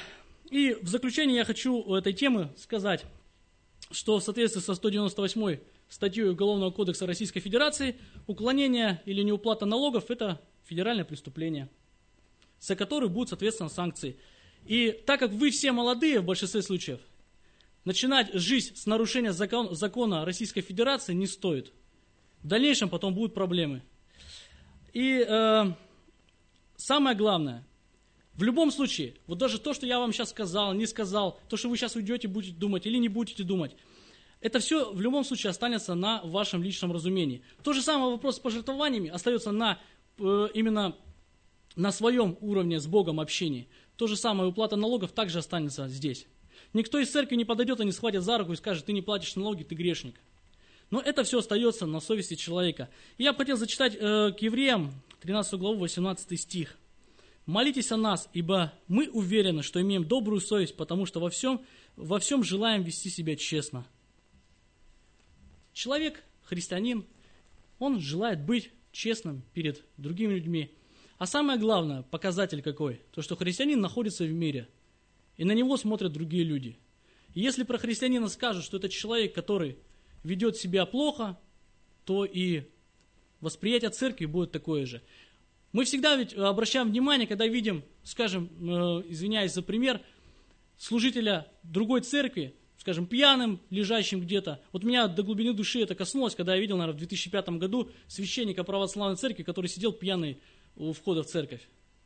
И в заключение я хочу у этой темы сказать, что в соответствии со сто девяносто восьмой статьей Уголовного кодекса Российской Федерации уклонение или неуплата налогов – это федеральное преступление, за которое будут, соответственно, санкции. И так как вы все молодые в большинстве случаев, начинать жизнь с нарушения закон, закона Российской Федерации не стоит. В дальнейшем потом будут проблемы. И э, самое главное, в любом случае, вот даже то, что я вам сейчас сказал, не сказал, то, что вы сейчас уйдете, будете думать или не будете думать, это все в любом случае останется на вашем личном разумении. То же самое вопрос с пожертвованиями остается на, э, именно на своем уровне с Богом общении. То же самое уплата налогов также останется здесь. Никто из церкви не подойдет и не схватит за руку и скажет: ты не платишь налоги, ты грешник. Но это все остается на совести человека. И я бы хотел зачитать э, к Евреям тринадцатую главу, восемнадцатый стих. «Молитесь о нас, ибо мы уверены, что имеем добрую совесть, потому что во всем, во всем желаем вести себя честно». Человек, христианин, он желает быть честным перед другими людьми. А самое главное, показатель какой? То, что христианин находится в мире, и на него смотрят другие люди. И если про христианина скажут, что это человек, который ведет себя плохо, то и восприятие церкви будет такое же. Мы всегда ведь обращаем внимание, когда видим, скажем, э, извиняюсь за пример, служителя другой церкви, скажем, пьяным, лежащим где-то. Вот меня до глубины души это коснулось, когда я видел, наверное, в две тысячи пятом году священника православной церкви, который сидел пьяный у входа в церковь.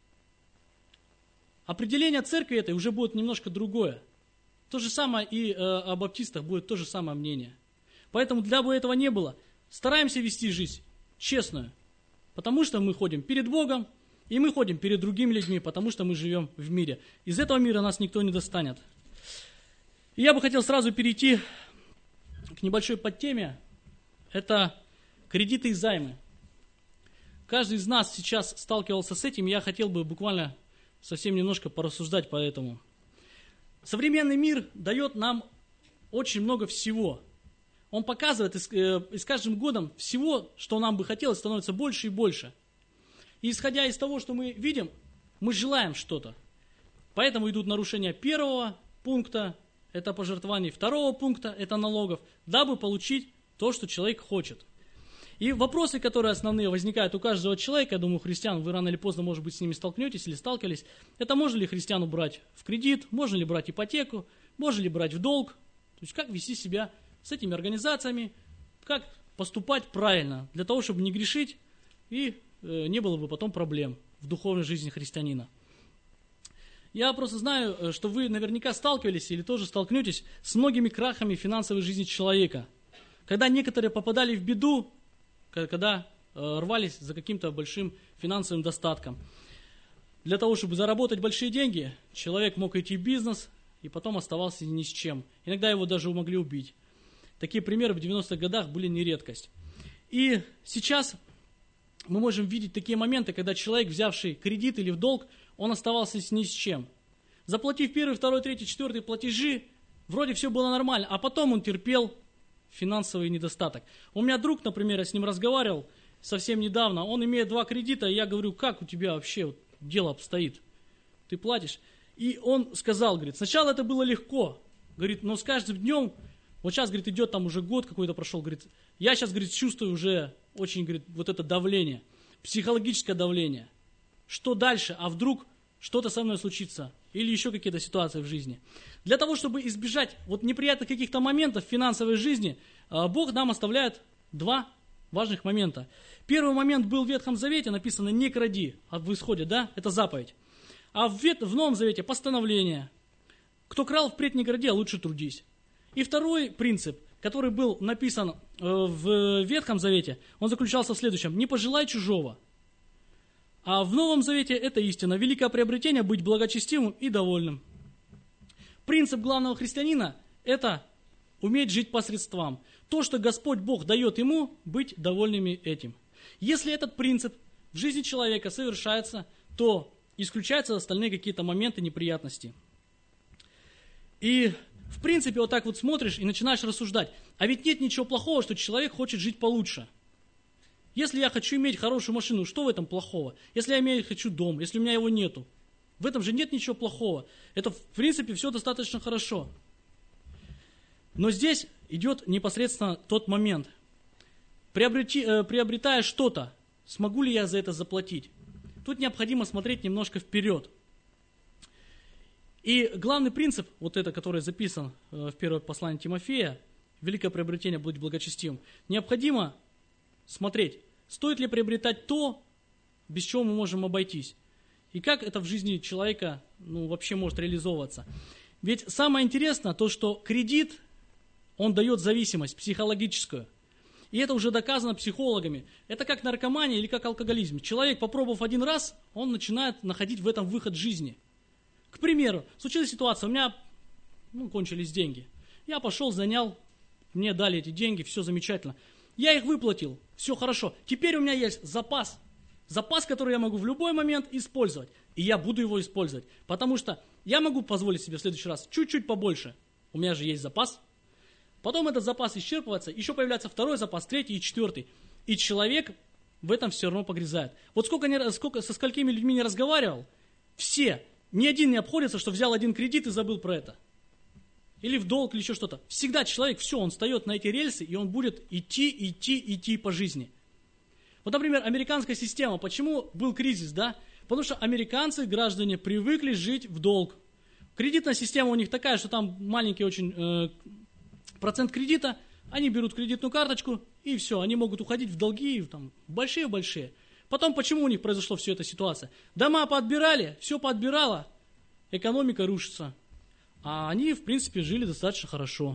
Определение церкви этой уже будет немножко другое. То же самое и э, о баптистах будет то же самое мнение. Поэтому для бы этого не было, стараемся вести жизнь честную, потому что мы ходим перед Богом, и мы ходим перед другими людьми, потому что мы живем в мире. Из этого мира нас никто не достанет. И я бы хотел сразу перейти к небольшой подтеме. Это кредиты и займы. Каждый из нас сейчас сталкивался с этим, и я хотел бы буквально совсем немножко порассуждать по этому. Современный мир дает нам очень много всего. Он показывает, и с, э, и с каждым годом всего, что нам бы хотелось, становится больше и больше. И исходя из того, что мы видим, мы желаем что-то. Поэтому идут нарушения первого пункта, это пожертвований, второго пункта, это налогов, дабы получить то, что человек хочет. И вопросы, которые основные возникают у каждого человека, я думаю, христиан, вы рано или поздно, может быть, с ними столкнетесь или сталкивались, это можно ли христиану брать в кредит, можно ли брать ипотеку, можно ли брать в долг, то есть как вести себя с этими организациями, как поступать правильно, для того, чтобы не грешить и э, не было бы потом проблем в духовной жизни христианина. Я просто знаю, что вы наверняка сталкивались или тоже столкнетесь с многими крахами финансовой жизни человека. Когда некоторые попадали в беду, когда э, рвались за каким-то большим финансовым достатком. Для того, чтобы заработать большие деньги, человек мог идти в бизнес и потом оставался ни с чем. Иногда его даже могли убить. Такие примеры в девяностых годах были не редкость. И сейчас мы можем видеть такие моменты, когда человек, взявший кредит или в долг, он оставался ни с чем. Заплатив первый, второй, третий, четвертый платежи, вроде все было нормально, а потом он терпел финансовый недостаток. У меня друг, например, я с ним разговаривал совсем недавно, он имеет два кредита, и я говорю: как у тебя вообще вот дело обстоит? Ты платишь? И он сказал, говорит, сначала это было легко, говорит, но с каждым днем, вот сейчас, говорит, идет там уже год какой-то прошел, говорит, я сейчас, говорит, чувствую уже очень, говорит, вот это давление, психологическое давление. Что дальше? А вдруг что-то со мной случится? Или еще какие-то ситуации в жизни. Для того, чтобы избежать вот неприятных каких-то моментов в финансовой жизни, Бог нам оставляет два важных момента. Первый момент был в Ветхом Завете, написано «не кради», в Исходе, да, это заповедь. А в, Вет, в Новом Завете постановление. Кто крал, впредь не кради, а лучше трудись. И второй принцип, который был написан в Ветхом Завете, он заключался в следующем: не пожелай чужого. А в Новом Завете это истина. Великое приобретение — быть благочестивым и довольным. Принцип главного христианина – это уметь жить по средствам. То, что Господь Бог дает ему, быть довольными этим. Если этот принцип в жизни человека совершается, то исключаются остальные какие-то моменты неприятности. И в принципе вот так вот смотришь и начинаешь рассуждать. А ведь нет ничего плохого, что человек хочет жить получше. Если я хочу иметь хорошую машину, что в этом плохого? Если я имею, хочу дом, если у меня его нету, В этом же нет ничего плохого. Это, в принципе, все достаточно хорошо. Но здесь идет непосредственно тот момент. Приобрети, э, приобретая что-то, смогу ли я за это заплатить? Тут необходимо смотреть немножко вперед. И главный принцип, вот это, который записан э, в первом послании Тимофея, великое приобретение быть благочестивым, необходимо смотреть, стоит ли приобретать то, без чего мы можем обойтись. И как это в жизни человека ну, вообще может реализовываться. Ведь самое интересное то, что кредит, он дает зависимость психологическую. И это уже доказано психологами. Это как наркомания или как алкоголизм. Человек, попробовав один раз, он начинает находить в этом выход жизни. К примеру, случилась ситуация, у меня ну, кончились деньги. Я пошел, занял, мне дали эти деньги, все замечательно. Я их выплатил, все хорошо. Теперь у меня есть запас. Запас, который я могу в любой момент использовать. И я буду его использовать. Потому что я могу позволить себе в следующий раз чуть-чуть побольше. У меня же есть запас. Потом этот запас исчерпывается, еще появляется второй запас, третий и четвертый. И человек в этом все равно погрязает. Вот сколько, не, сколько со сколькими людьми не разговаривал, все, ни один не обходится, что взял один кредит и забыл про это. Или в долг, или еще что-то. Всегда человек, все, он встает на эти рельсы, и он будет идти, идти, идти по жизни. Вот, например, американская система. Почему был кризис, да? Потому что американцы, граждане, привыкли жить в долг. Кредитная система у них такая, что там маленький очень э, процент кредита. Они берут кредитную карточку, и все, они могут уходить в долги, там, большие-большие. Потом, почему у них произошла вся эта ситуация? Дома подбирали, все подбирало, экономика рушится. А они, в принципе, жили достаточно хорошо.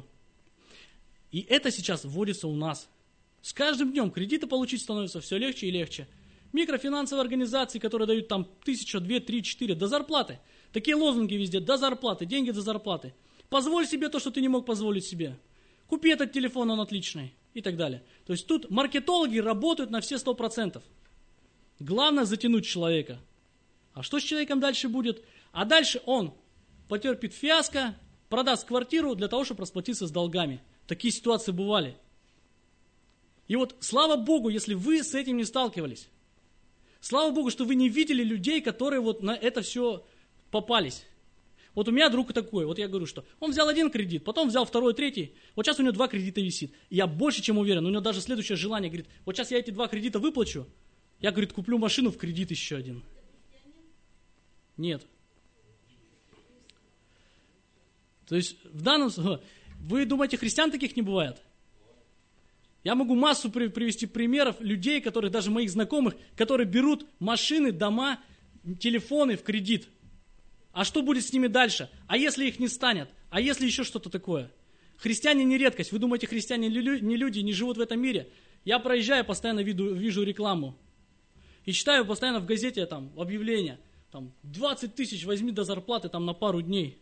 И это сейчас вводится у нас. С каждым днем кредиты получить становится все легче и легче. Микрофинансовые организации, которые дают там тысяча, две, три, четыре, до зарплаты. Такие лозунги везде, до зарплаты, деньги до зарплаты. Позволь себе то, что ты не мог позволить себе. Купи этот телефон, он отличный. И так далее. То есть тут маркетологи работают на все сто процентов. Главное затянуть человека. А что с человеком дальше будет? А дальше он потерпит фиаско, продаст квартиру для того, чтобы расплатиться с долгами. Такие ситуации бывали. И вот слава Богу, если вы с этим не сталкивались. Слава Богу, что вы не видели людей, которые вот на это все попались. Вот у меня друг такой, вот я говорю, что он взял один кредит, потом взял второй, третий, вот сейчас у него два кредита висит. И я больше чем уверен, у него даже следующее желание, говорит, вот сейчас я эти два кредита выплачу, я, говорит, куплю машину в кредит еще один. Нет. То есть в данном случае, вы думаете, христиан таких не бывает? Я могу массу привести примеров людей, которые, даже моих знакомых, которые берут машины, дома, телефоны в кредит. А что будет с ними дальше? А если их не станет? А если еще что-то такое? Христиане не редкость. Вы думаете, христиане не люди, не живут в этом мире? Я проезжаю, постоянно вижу, вижу рекламу. И читаю постоянно в газете там, объявления. Там, двадцать тысяч возьми до зарплаты там, на пару дней.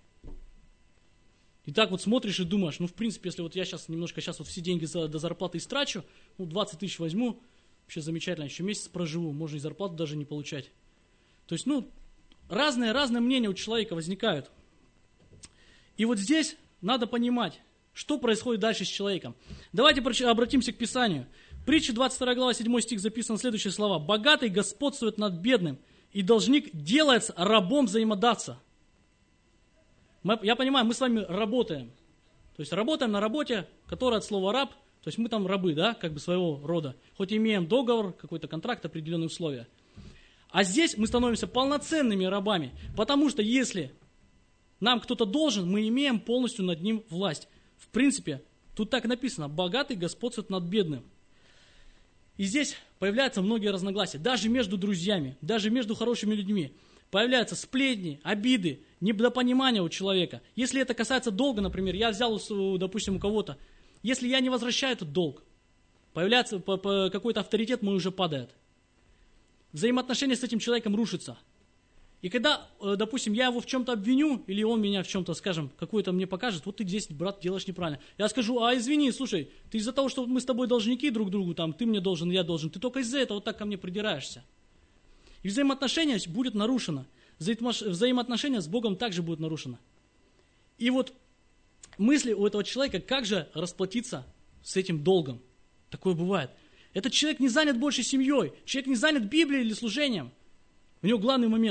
И так вот смотришь и думаешь, ну в принципе, если вот я сейчас немножко сейчас вот все деньги за, до зарплаты истрачу, ну двадцать тысяч возьму, вообще замечательно, еще месяц проживу, можно и зарплату даже не получать. То есть, ну, разные, разные мнения у человека возникают. И вот здесь надо понимать, что происходит дальше с человеком. Давайте обратимся к Писанию. Притча двадцать вторая глава, седьмой стих, записаны следующие слова. «Богатый господствует над бедным, и должник делается рабом взаимодавца». Мы, я понимаю, мы с вами работаем. То есть работаем на работе, которая от слова «раб», то есть мы там рабы, да, как бы своего рода. Хоть имеем договор, какой-то контракт, определенные условия. А здесь мы становимся полноценными рабами, потому что если нам кто-то должен, мы имеем полностью над ним власть. В принципе, тут так написано: «Богатый господствует над бедным». И здесь появляются многие разногласия, даже между друзьями, даже между хорошими людьми. Появляются сплетни, обиды, недопонимание у человека. Если это касается долга, например, я взял, допустим, у кого-то, если я не возвращаю этот долг, появляется какой-то авторитет мой уже падает. Взаимоотношения с этим человеком рушатся. И когда, допустим, я его в чем-то обвиню, или он меня в чем-то, скажем, какой-то мне покажет, вот ты здесь, брат, делаешь неправильно. Я скажу: а извини, слушай, ты из-за того, что мы с тобой должники друг другу, там, ты мне должен, я должен, ты только из-за этого вот так ко мне придираешься. И взаимоотношения будет нарушено. Взаимоотношения с Богом также будут нарушены. И вот мысли у этого человека, как же расплатиться с этим долгом. Такое бывает. Этот человек не занят больше семьей, человек не занят Библией или служением. У него главный момент: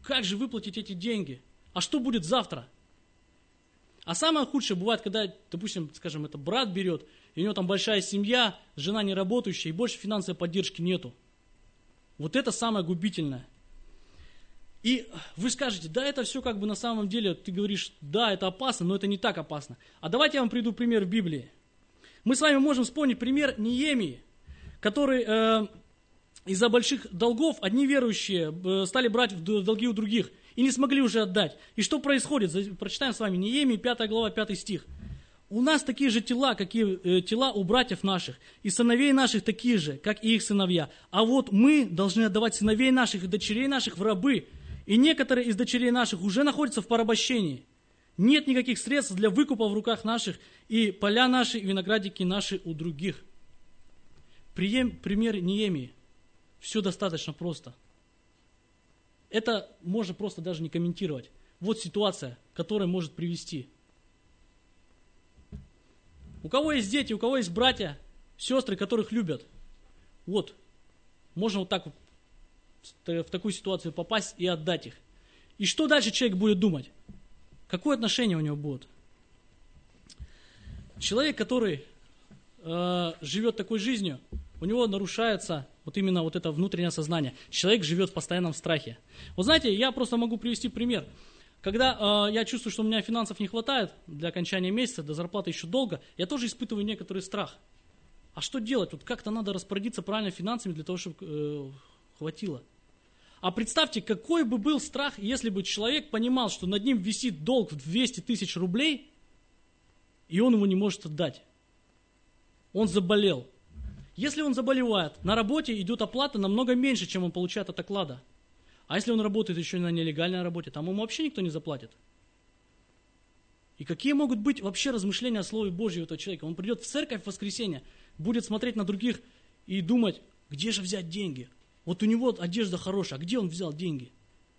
как же выплатить эти деньги? А что будет завтра? А самое худшее бывает, когда, допустим, скажем, это брат берет, и у него там большая семья, жена не работающая, и больше финансовой поддержки нету. Вот это самое губительное. И вы скажете, да, это все как бы на самом деле, ты говоришь, да, это опасно, но это не так опасно. А давайте я вам приведу пример в Библии. Мы с вами можем вспомнить пример Неемии, который э, из-за больших долгов одни верующие э, стали брать в долги у других и не смогли уже отдать. И что происходит? Прочитаем с вами Неемии, пятая глава, пятый стих. У нас такие же тела, какие э, тела у братьев наших, и сыновей наших такие же, как и их сыновья. А вот мы должны отдавать сыновей наших и дочерей наших в рабы, и некоторые из дочерей наших уже находятся в порабощении. Нет никаких средств для выкупа в руках наших, и поля наши, и виноградники наши у других. Пример Неемии. Все достаточно просто. Это можно просто даже не комментировать. Вот ситуация, которая может привести. У кого есть дети, у кого есть братья, сестры, которых любят. Вот. Можно вот так вот в такую ситуацию попасть и отдать их. И что дальше человек будет думать? Какое отношение у него будет? Человек, который э, живет такой жизнью, у него нарушается вот именно вот это внутреннее сознание. Человек живет в постоянном страхе. Вот знаете, я просто могу привести пример. Когда э, я чувствую, что у меня финансов не хватает для окончания месяца, до зарплаты еще долго, я тоже испытываю некоторый страх. А что делать? Вот как-то надо распорядиться правильно финансами для того, чтобы э, хватило. А представьте, какой бы был страх, если бы человек понимал, что над ним висит долг в двести тысяч рублей, и он его не может отдать. Он заболел. Если он заболевает, на работе идет оплата намного меньше, чем он получает от оклада. А если он работает еще на нелегальной работе, там ему вообще никто не заплатит. И какие могут быть вообще размышления о Слове Божьем у этого человека? Он придет в церковь в воскресенье, будет смотреть на других и думать, где же взять деньги? Вот у него одежда хорошая, а где он взял деньги?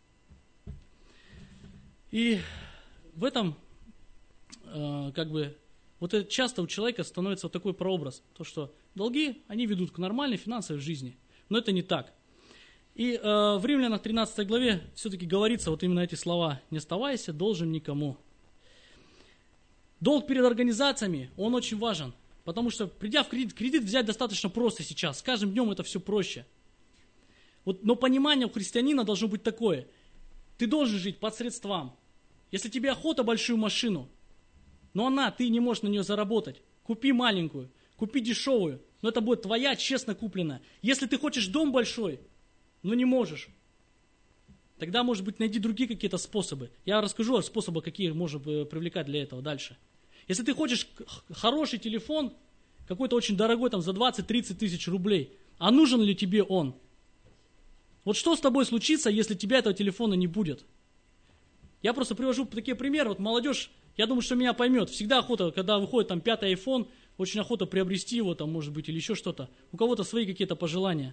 И в этом, э, как бы, вот это часто у человека становится вот такой прообраз, то что долги, они ведут к нормальной финансовой жизни, но это не так. И э, в Римлянах тринадцатой главе все-таки говорится вот именно эти слова: «Не оставайся должен никому». Долг перед организациями, он очень важен, потому что, придя в кредит, кредит взять достаточно просто сейчас, с каждым днем это все проще. Вот, но понимание у христианина должно быть такое: ты должен жить под средствам. Если тебе охота большую машину, но она, ты не можешь на нее заработать, купи маленькую, купи дешевую, но это будет твоя, честно купленная. Если ты хочешь дом большой, но не можешь, тогда, может быть, найди другие какие-то способы. Я расскажу о способах, какие можно привлекать для этого дальше. Если ты хочешь хороший телефон, какой-то очень дорогой, там за двадцать-тридцать тысяч рублей, а нужен ли тебе он? Вот что с тобой случится, если тебя этого телефона не будет? Я просто привожу такие примеры. Вот молодежь, я думаю, что меня поймет. Всегда охота, когда выходит там пятый айфон, очень охота приобрести его, там, может быть, или еще что-то. У кого-то свои какие-то пожелания.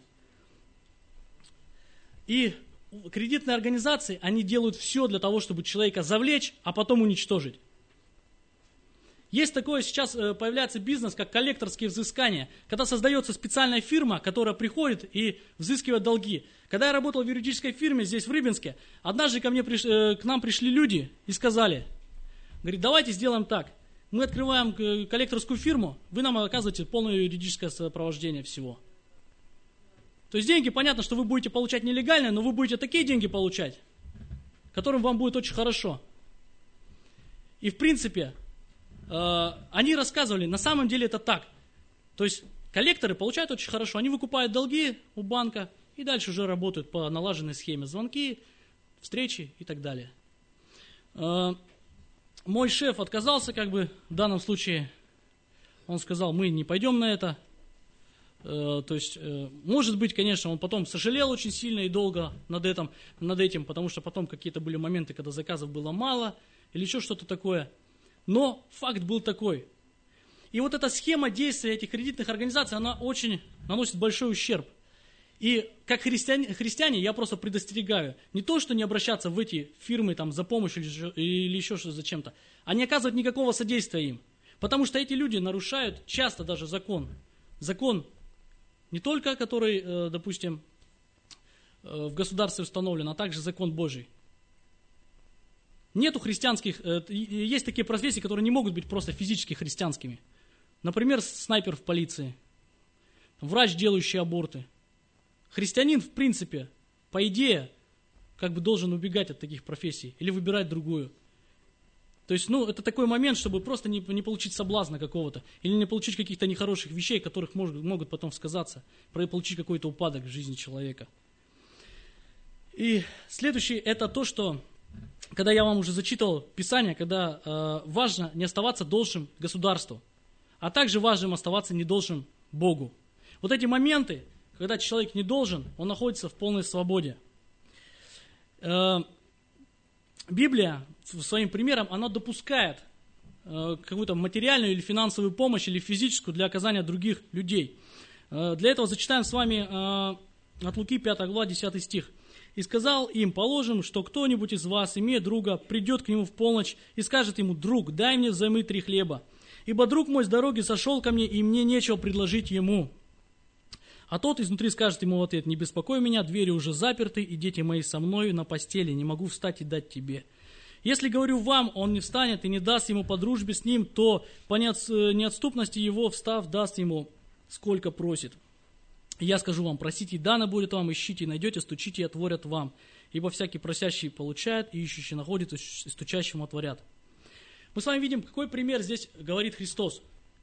И кредитные организации, они делают все для того, чтобы человека завлечь, а потом уничтожить. Есть такое сейчас, появляется бизнес, как коллекторские взыскания, когда создается специальная фирма, которая приходит и взыскивает долги. Когда я работал в юридической фирме здесь, в Рыбинске, однажды ко мне, к нам пришли люди и сказали, говорит, давайте сделаем так, мы открываем коллекторскую фирму, вы нам оказываете полное юридическое сопровождение всего. То есть деньги, понятно, что вы будете получать нелегально, но вы будете такие деньги получать, которым вам будет очень хорошо. И в принципе, э, они рассказывали, на самом деле это так. То есть коллекторы получают очень хорошо, они выкупают долги у банка и дальше уже работают по налаженной схеме. Звонки, встречи и так далее. Э, мой шеф отказался как бы в данном случае. Он сказал, мы не пойдем на это. То есть, может быть, конечно, он потом сожалел очень сильно и долго над этим, над этим, потому что потом какие-то были моменты, когда заказов было мало или еще что-то такое. Но факт был такой. И вот эта схема действия этих кредитных организаций, она очень наносит большой ущерб. И как христиане, христиане я просто предостерегаю, не то, что не обращаться в эти фирмы там, за помощью или, или еще что-то зачем-то, а не оказывать никакого содействия им. Потому что эти люди нарушают часто даже закон. Закон не только который, допустим, в государстве установлен, а также закон Божий. Нету христианских, есть такие профессии, которые не могут быть просто физически христианскими. Например, снайпер в полиции, врач, делающий аборты. Христианин, в принципе, по идее, как бы должен убегать от таких профессий или выбирать другую. То есть, ну, это такой момент, чтобы просто не, не получить соблазна какого-то, или не получить каких-то нехороших вещей, которых может, могут потом сказаться, получить какой-то упадок в жизни человека. И следующее, это то, что, когда я вам уже зачитывал Писание, когда э, важно не оставаться должным государству, а также важным оставаться не должным Богу. Вот эти моменты, когда человек не должен, он находится в полной свободе. Э, Библия своим примером, она допускает э, какую-то материальную или финансовую помощь, или физическую для оказания других людей. Э, для этого зачитаем с вами э, от Луки пятая глава, десятый стих. «И сказал им, положим, что кто-нибудь из вас, имея друга, придет к нему в полночь и скажет ему: друг, дай мне взаймы три хлеба, ибо друг мой с дороги сошел ко мне, и мне нечего предложить ему. А тот изнутри скажет ему в ответ: не беспокой меня, двери уже заперты, и дети мои со мною на постели, не могу встать и дать тебе. Если, говорю вам, он не встанет и не даст ему по дружбе с ним, то по неотступности его, встав, даст ему, сколько просит. Я скажу вам: просите, и дано будет вам, ищите, и найдете, стучите, и отворят вам. Ибо всякий просящий получает, и ищущий находит, и стучащему отворят». Мы с вами видим, какой пример здесь говорит Христос.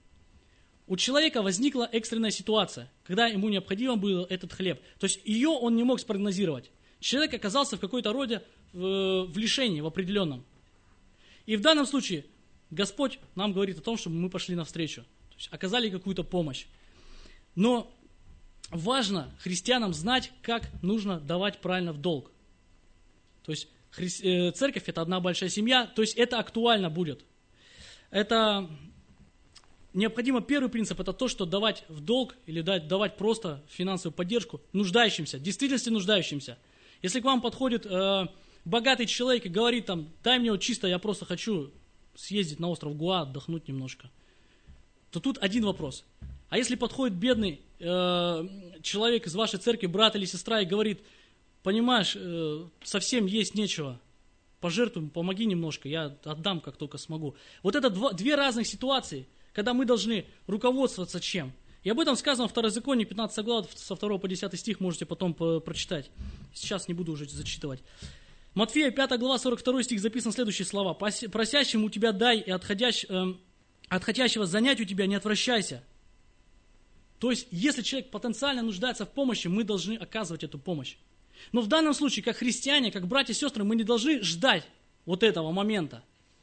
У человека возникла экстренная ситуация, когда ему необходимо был этот хлеб. То есть ее он не мог спрогнозировать. Человек оказался в какой-то роде в, в лишении, в определенном. И в данном случае Господь нам говорит о том, чтобы мы пошли навстречу. То есть оказали какую-то помощь. Но важно христианам знать, как нужно давать правильно в долг. То есть хри... церковь – это одна большая семья, то есть это актуально будет. Это необходимо, первый принцип – это то, что давать в долг или дать, давать просто финансовую поддержку нуждающимся, в действительности нуждающимся. Если к вам подходит э, богатый человек и говорит там: дай мне вот чисто, я просто хочу съездить на остров Гуа, отдохнуть немножко, то тут один вопрос. А если подходит бедный э, человек из вашей церкви, брат или сестра, и говорит: понимаешь, э, совсем есть нечего, пожертвуй, помоги немножко, я отдам, как только смогу. Вот это два, две разных ситуации, когда мы должны руководствоваться чем. И об этом сказано в Второзаконии, пятнадцатая глава, со второго по десятый стих, можете потом по- прочитать. Сейчас не буду уже зачитывать. Матфея, пятая глава, сорок второй стих, записаны следующие слова. «Просящему у тебя дай, и от, ходящ, э, от хотящего занять у тебя не отвращайся». То есть, если человек потенциально нуждается в помощи, мы должны оказывать эту помощь. Но в данном случае, как христиане, как братья и сестры, мы не должны ждать вот этого момента,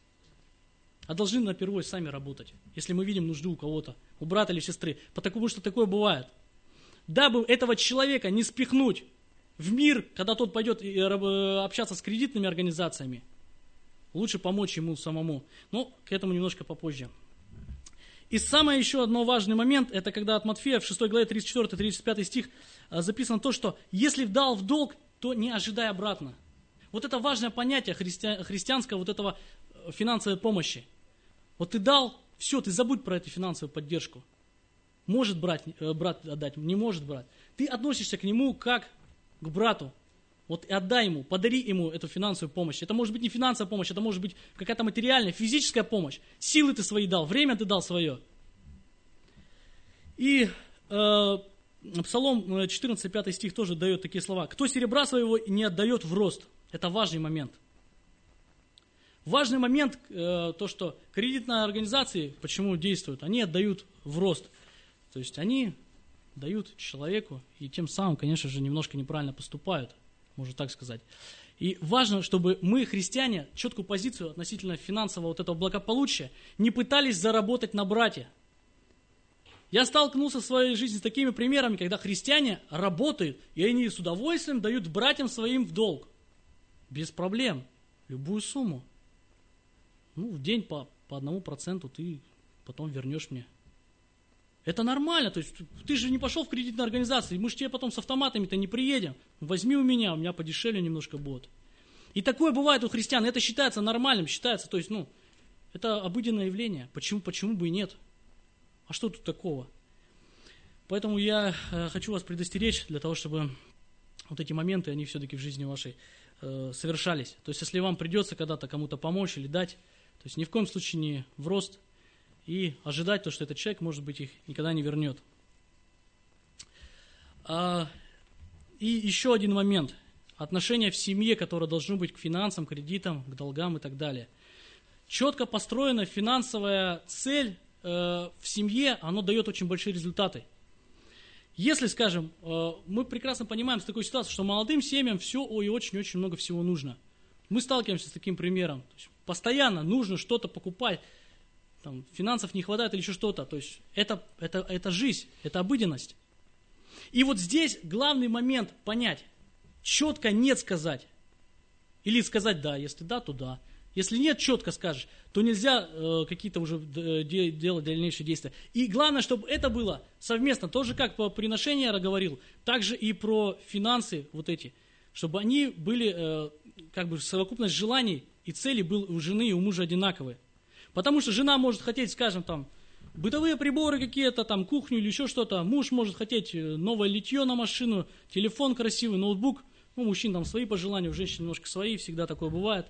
а должны напервой сами работать, если мы видим нужду у кого-то, у брата или сестры, потому что такое бывает. Дабы этого человека не спихнуть в мир, когда тот пойдет общаться с кредитными организациями, лучше помочь ему самому. Но к этому немножко попозже. И самый еще один важный момент, это когда от Матфея в шестой главе тридцать четвёртый тридцать пятый стих записано то, что если дал в долг, то не ожидай обратно. Вот это важное понятие христи... христианского вот этого финансовой помощи. Вот ты дал, все, ты забудь про эту финансовую поддержку. Может брать, брат отдать, не может брать. Ты относишься к нему как к брату. Вот и отдай ему, подари ему эту финансовую помощь. Это может быть не финансовая помощь, это может быть какая-то материальная, физическая помощь. Силы ты свои дал, время ты дал свое. И э, Псалом четырнадцать, пятый стих тоже дает такие слова. «Кто серебра своего не отдает в рост». Это важный момент. Важный момент, э, то, что кредитные организации, почему действуют, они отдают в рост. То есть они дают человеку и тем самым, конечно же, немножко неправильно поступают, можно так сказать. И важно, чтобы мы, христиане, четкую позицию относительно финансового вот этого благополучия не пытались заработать на брате. Я столкнулся в своей жизни с такими примерами, когда христиане работают, и они с удовольствием дают братьям своим в долг. Без проблем. Любую сумму. Ну, в день по, по одному проценту ты потом вернешь мне. Это нормально, то есть ты же не пошел в кредитную организацию, мы же тебе потом с автоматами-то не приедем. Возьми у меня, у меня подешевле немножко будет. И такое бывает у христиан, это считается нормальным, считается, то есть, ну, это обыденное явление. Почему, почему бы и нет? А что тут такого? Поэтому я э, хочу вас предостеречь, для того, чтобы вот эти моменты, они все-таки в жизни вашей э, совершались. То есть, если вам придется когда-то кому-то помочь или дать, то есть ни в коем случае не в рост и ожидать то, что этот человек, может быть, их никогда не вернет. А, и еще один момент. Отношения в семье, которое должно быть к финансам, кредитам, к долгам и так далее. Четко построенная финансовая цель э, в семье, оно дает очень большие результаты. Если, скажем, э, мы прекрасно понимаем с такой ситуацией, что молодым семьям все ой, очень-очень много всего нужно. Мы сталкиваемся с таким примером. То есть постоянно нужно что-то покупать, там, финансов не хватает или еще что-то. То есть это, это, это жизнь, это обыденность. И вот здесь главный момент понять. Четко нет сказать. Или сказать да, если да, то да. Если нет, четко скажешь, то нельзя э, какие-то уже э, де, делать дальнейшие действия. И главное, чтобы это было совместно. Тоже как по приношению я говорил, также и про финансы вот эти. Чтобы они были, э, как бы совокупность желаний и целей был у жены и у мужа одинаковые. Потому что жена может хотеть, скажем, там, бытовые приборы какие-то, там, кухню или еще что-то. Муж может хотеть новое литье на машину, телефон красивый, ноутбук. Ну, у мужчин там свои пожелания, у женщин немножко свои, всегда такое бывает.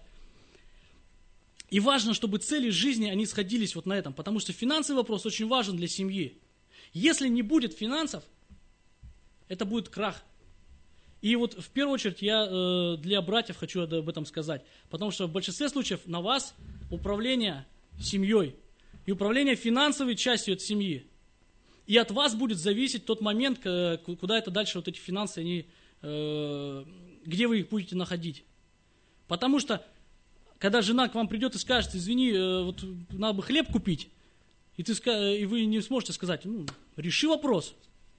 И важно, чтобы цели жизни, они сходились вот на этом, потому что финансовый вопрос очень важен для семьи. Если не будет финансов, это будет крах. И вот в первую очередь я э, для братьев хочу об этом сказать, потому что в большинстве случаев на вас управление семьей и управление финансовой частью от семьи. И от вас будет зависеть тот момент, куда это дальше вот эти финансы, они, э, где вы их будете находить. Потому что, когда жена к вам придет и скажет, извини, э, вот надо бы хлеб купить, и, ты, и вы не сможете сказать, ну, реши вопрос.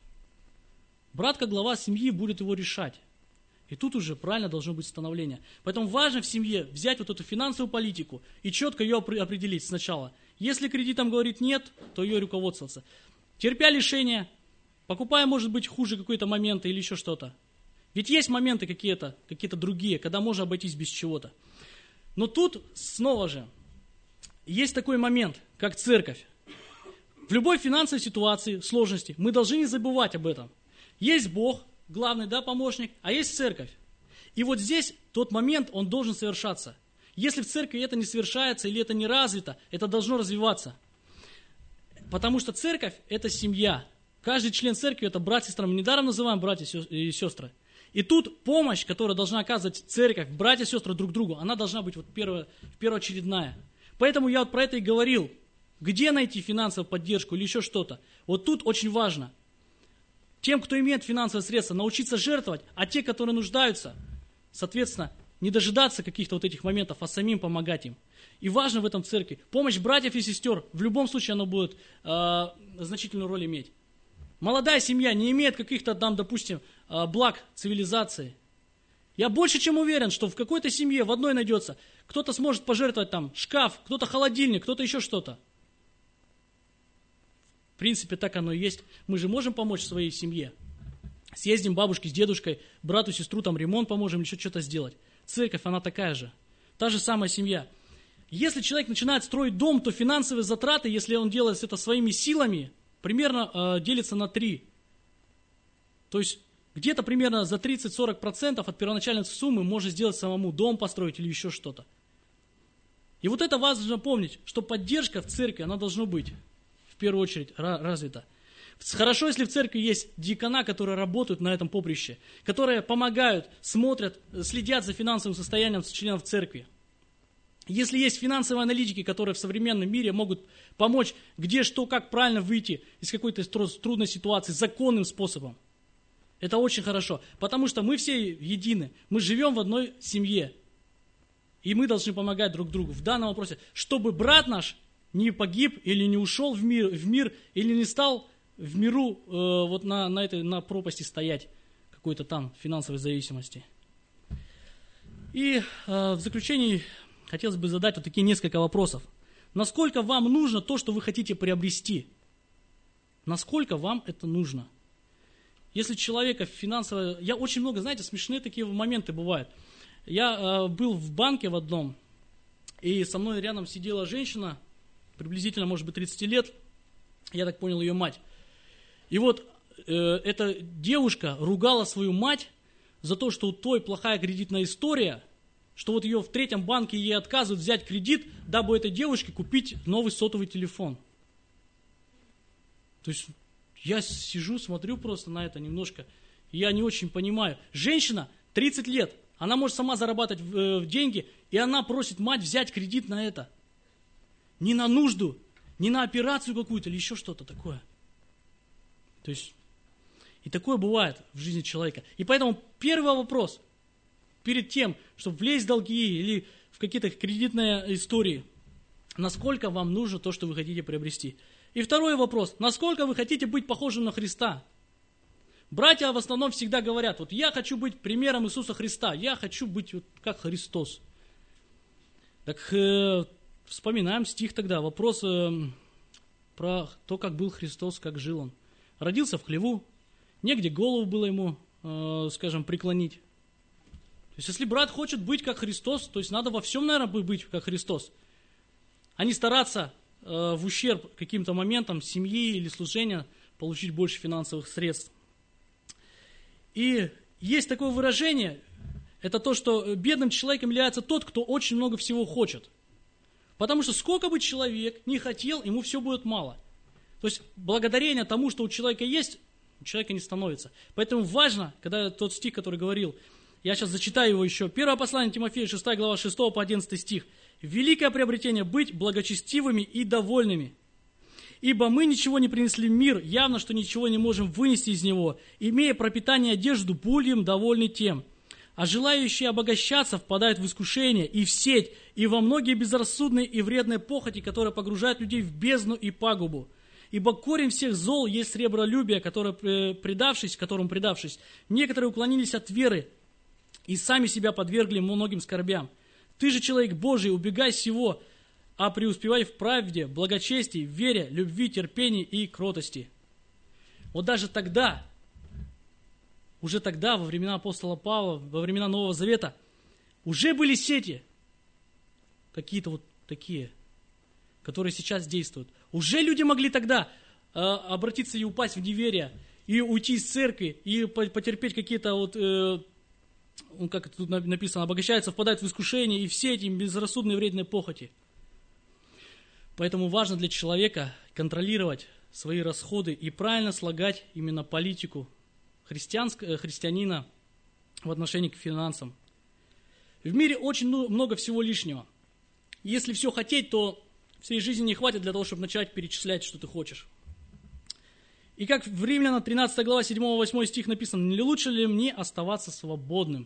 Брат, как глава семьи, будет его решать. И тут уже правильно должно быть становление. Поэтому важно в семье взять вот эту финансовую политику и четко ее определить сначала. Если кредитом говорит нет, то ее руководствоваться. Терпя лишения, покупая, может быть, хуже какой-то момент или еще что-то. Ведь есть моменты какие-то, какие-то другие, когда можно обойтись без чего-то. Но тут снова же есть такой момент, как церковь. В любой финансовой ситуации, сложности, мы должны не забывать об этом. Есть Бог, главный, да, помощник, а есть церковь. И вот здесь тот момент, он должен совершаться. Если в церкви это не совершается или это не развито, это должно развиваться. Потому что церковь – это семья. Каждый член церкви – это брат и сестра. Мы недаром называем братья и сестры. И тут помощь, которую должна оказывать церковь, братья и сестры друг другу, она должна быть вот перво, первоочередная. Поэтому я вот про это и говорил. Где найти финансовую поддержку или еще что-то? Вот тут очень важно. Тем, кто имеет финансовые средства, научиться жертвовать, а те, которые нуждаются, соответственно, не дожидаться каких-то вот этих моментов, а самим помогать им. И важно в этом церкви. Помощь братьев и сестер, в любом случае она будет э, значительную роль иметь. Молодая семья не имеет каких-то там, допустим, э, благ цивилизации. Я больше чем уверен, что в какой-то семье, в одной найдется, кто-то сможет пожертвовать там шкаф, кто-то холодильник, кто-то еще что-то. В принципе, так оно и есть. Мы же можем помочь своей семье. Съездим бабушке с дедушкой, брату, сестру, там ремонт поможем, еще что-то сделать. Церковь, она такая же. Та же самая семья. Если человек начинает строить дом, то финансовые затраты, если он делает это своими силами, примерно э, делится на три. То есть где-то примерно за тридцать-сорок процентов от первоначальной суммы можно сделать самому, дом построить или еще что-то. И вот это важно помнить, что поддержка в церкви, она должна быть в первую очередь развита. Хорошо, если в церкви есть диакона, которые работают на этом поприще, которые помогают, смотрят, следят за финансовым состоянием членов церкви. Если есть финансовые аналитики, которые в современном мире могут помочь, где что, как правильно выйти из какой-то трудной ситуации законным способом, это очень хорошо, потому что мы все едины, мы живем в одной семье, и мы должны помогать друг другу в данном вопросе, чтобы брат наш не погиб или не ушел в мир, в мир или не стал в миру э, вот на, на этой на пропасти стоять, какой-то там финансовой зависимости. И э, в заключении хотелось бы задать вот такие несколько вопросов. Насколько вам нужно то, что вы хотите приобрести? Насколько вам это нужно? Если человека финансово... Я очень много, знаете, смешные такие моменты бывают. Я э, был в банке в одном, и со мной рядом сидела женщина, приблизительно, может быть, тридцать лет, я так понял, ее мать. И вот э, эта девушка ругала свою мать за то, что у той плохая кредитная история, что вот ее в третьем банке ей отказывают взять кредит, дабы этой девушке купить новый сотовый телефон. То есть я сижу, смотрю просто на это немножко, и я не очень понимаю. Женщина, тридцать лет, она может сама зарабатывать в, в деньги, и она просит мать взять кредит на это. Не на нужду, не на операцию какую-то или еще что-то такое. То есть, и такое бывает в жизни человека. И поэтому первый вопрос, перед тем, чтобы влезть в долги или в какие-то кредитные истории, насколько вам нужно то, что вы хотите приобрести. И второй вопрос, насколько вы хотите быть похожим на Христа. Братья в основном всегда говорят, вот я хочу быть примером Иисуса Христа, я хочу быть вот как Христос. Так э, вспоминаем стих тогда, вопрос э, про то, как был Христос, как жил Он. Родился в хлеву, негде голову было ему, э, скажем, преклонить. То есть, если брат хочет быть как Христос, то есть надо во всем, наверное, быть как Христос, а не стараться э, в ущерб каким-то моментам семьи или служения получить больше финансовых средств. И есть такое выражение, это то, что бедным человеком является тот, кто очень много всего хочет. Потому что сколько бы человек ни хотел, ему все будет мало. То есть благодарение тому, что у человека есть, у человека не становится. Поэтому важно, когда тот стих, который говорил, я сейчас зачитаю его еще. Первое послание Тимофея, шестая глава, шестого по одиннадцатый стих. «Великое приобретение быть благочестивыми и довольными. Ибо мы ничего не принесли в мир, явно, что ничего не можем вынести из него, имея пропитание и одежду, будем довольны тем. А желающие обогащаться впадают в искушение и в сеть, и во многие безрассудные и вредные похоти, которые погружают людей в бездну и пагубу. Ибо корень всех зол есть сребролюбие, которое, предавшись, которому предавшись, некоторые уклонились от веры и сами себя подвергли многим скорбям. Ты же, человек Божий, убегай сего, а преуспевай в правде, благочестии, вере, любви, терпении и кротости». Вот даже тогда, уже тогда, во времена апостола Павла, во времена Нового Завета, уже были сети, какие-то вот такие, которые сейчас действуют. Уже люди могли тогда э, обратиться и упасть в неверие, и уйти из церкви, и потерпеть какие-то вот, э, как тут написано, обогащаются, впадают в искушение, и все эти безрассудные вредные похоти. Поэтому важно для человека контролировать свои расходы и правильно слагать именно политику христианина в отношении к финансам. В мире очень много всего лишнего. Если все хотеть, то всей жизни не хватит для того, чтобы начать перечислять, что ты хочешь. И как в Римлянам тринадцатая глава, седьмой-восьмой стих написано, «Не лучше ли мне оставаться свободным?»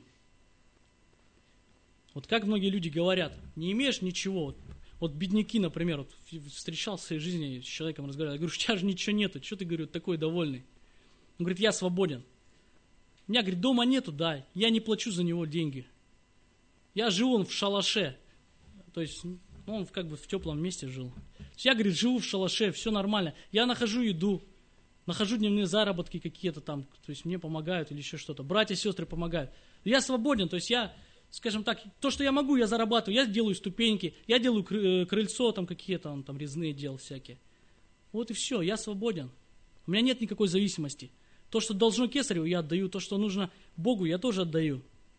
Вот как многие люди говорят, не имеешь ничего. Вот, вот бедняки, например, вот встречался в своей жизни с человеком, разговаривал, я говорю, у тебя же ничего нету, что ты, говорю, такой довольный? Он говорит, я свободен. У меня, говорит, дома нету, да, я не плачу за него деньги. Я живу он в шалаше, то есть ну, он как бы в теплом месте жил. Я, говорит, живу в шалаше, все нормально, я нахожу еду, нахожу дневные заработки какие-то там, то есть мне помогают или еще что-то, братья и сестры помогают. Я свободен, то есть я, скажем так, то, что я могу, я зарабатываю, я делаю ступеньки, я делаю крыльцо, там какие-то он там резные дел всякие. Вот и все, я свободен. У меня нет никакой зависимости. То, что должно кесарю, я отдаю, то, что нужно Богу, я тоже отдаю.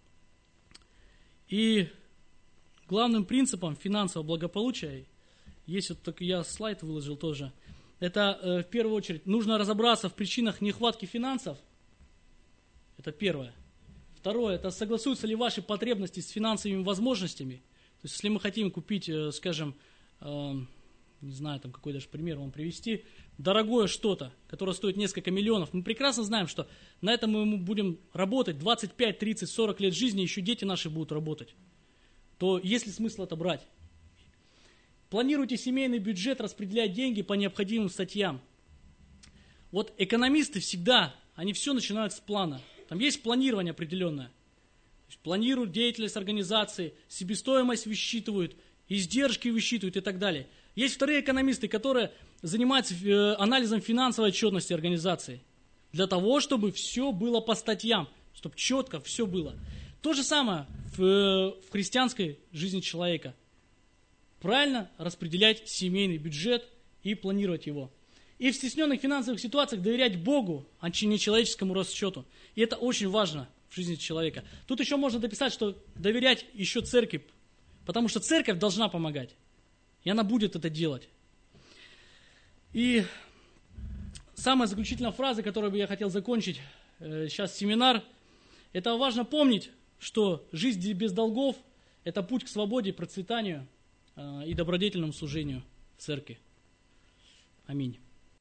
И главным принципом финансового благополучия, есть вот так, я слайд выложил тоже, это э, в первую очередь нужно разобраться в причинах нехватки финансов. Это первое. Второе, это согласуются ли ваши потребности с финансовыми возможностями. То есть, если мы хотим купить, э, скажем, э, не знаю, там какой даже пример вам привести, дорогое что-то, которое стоит несколько миллионов, мы прекрасно знаем, что на этом мы будем работать двадцать пять, тридцать, сорок лет жизни, еще дети наши будут работать. То есть ли смысл это брать? Планируйте семейный бюджет, распределять деньги по необходимым статьям. Вот экономисты всегда, они все начинают с плана. Там есть планирование определенное. То есть планируют деятельность организации, себестоимость высчитывают, издержки высчитывают и так далее. Есть вторые экономисты, которые занимаются анализом финансовой отчетности организации. Для того, чтобы все было по статьям, чтобы четко все было. То же самое в, в христианской жизни человека. Правильно распределять семейный бюджет и планировать его. И в стесненных финансовых ситуациях доверять Богу, а не человеческому расчету. И это очень важно. в жизни человека. Тут еще можно дописать, что доверять еще церкви, потому что церковь должна помогать, и она будет это делать. И самая заключительная фраза, которой бы я хотел закончить э, сейчас семинар, это важно помнить, что жизнь без долгов – это путь к свободе, процветанию э, и добродетельному служению в церкви. Аминь.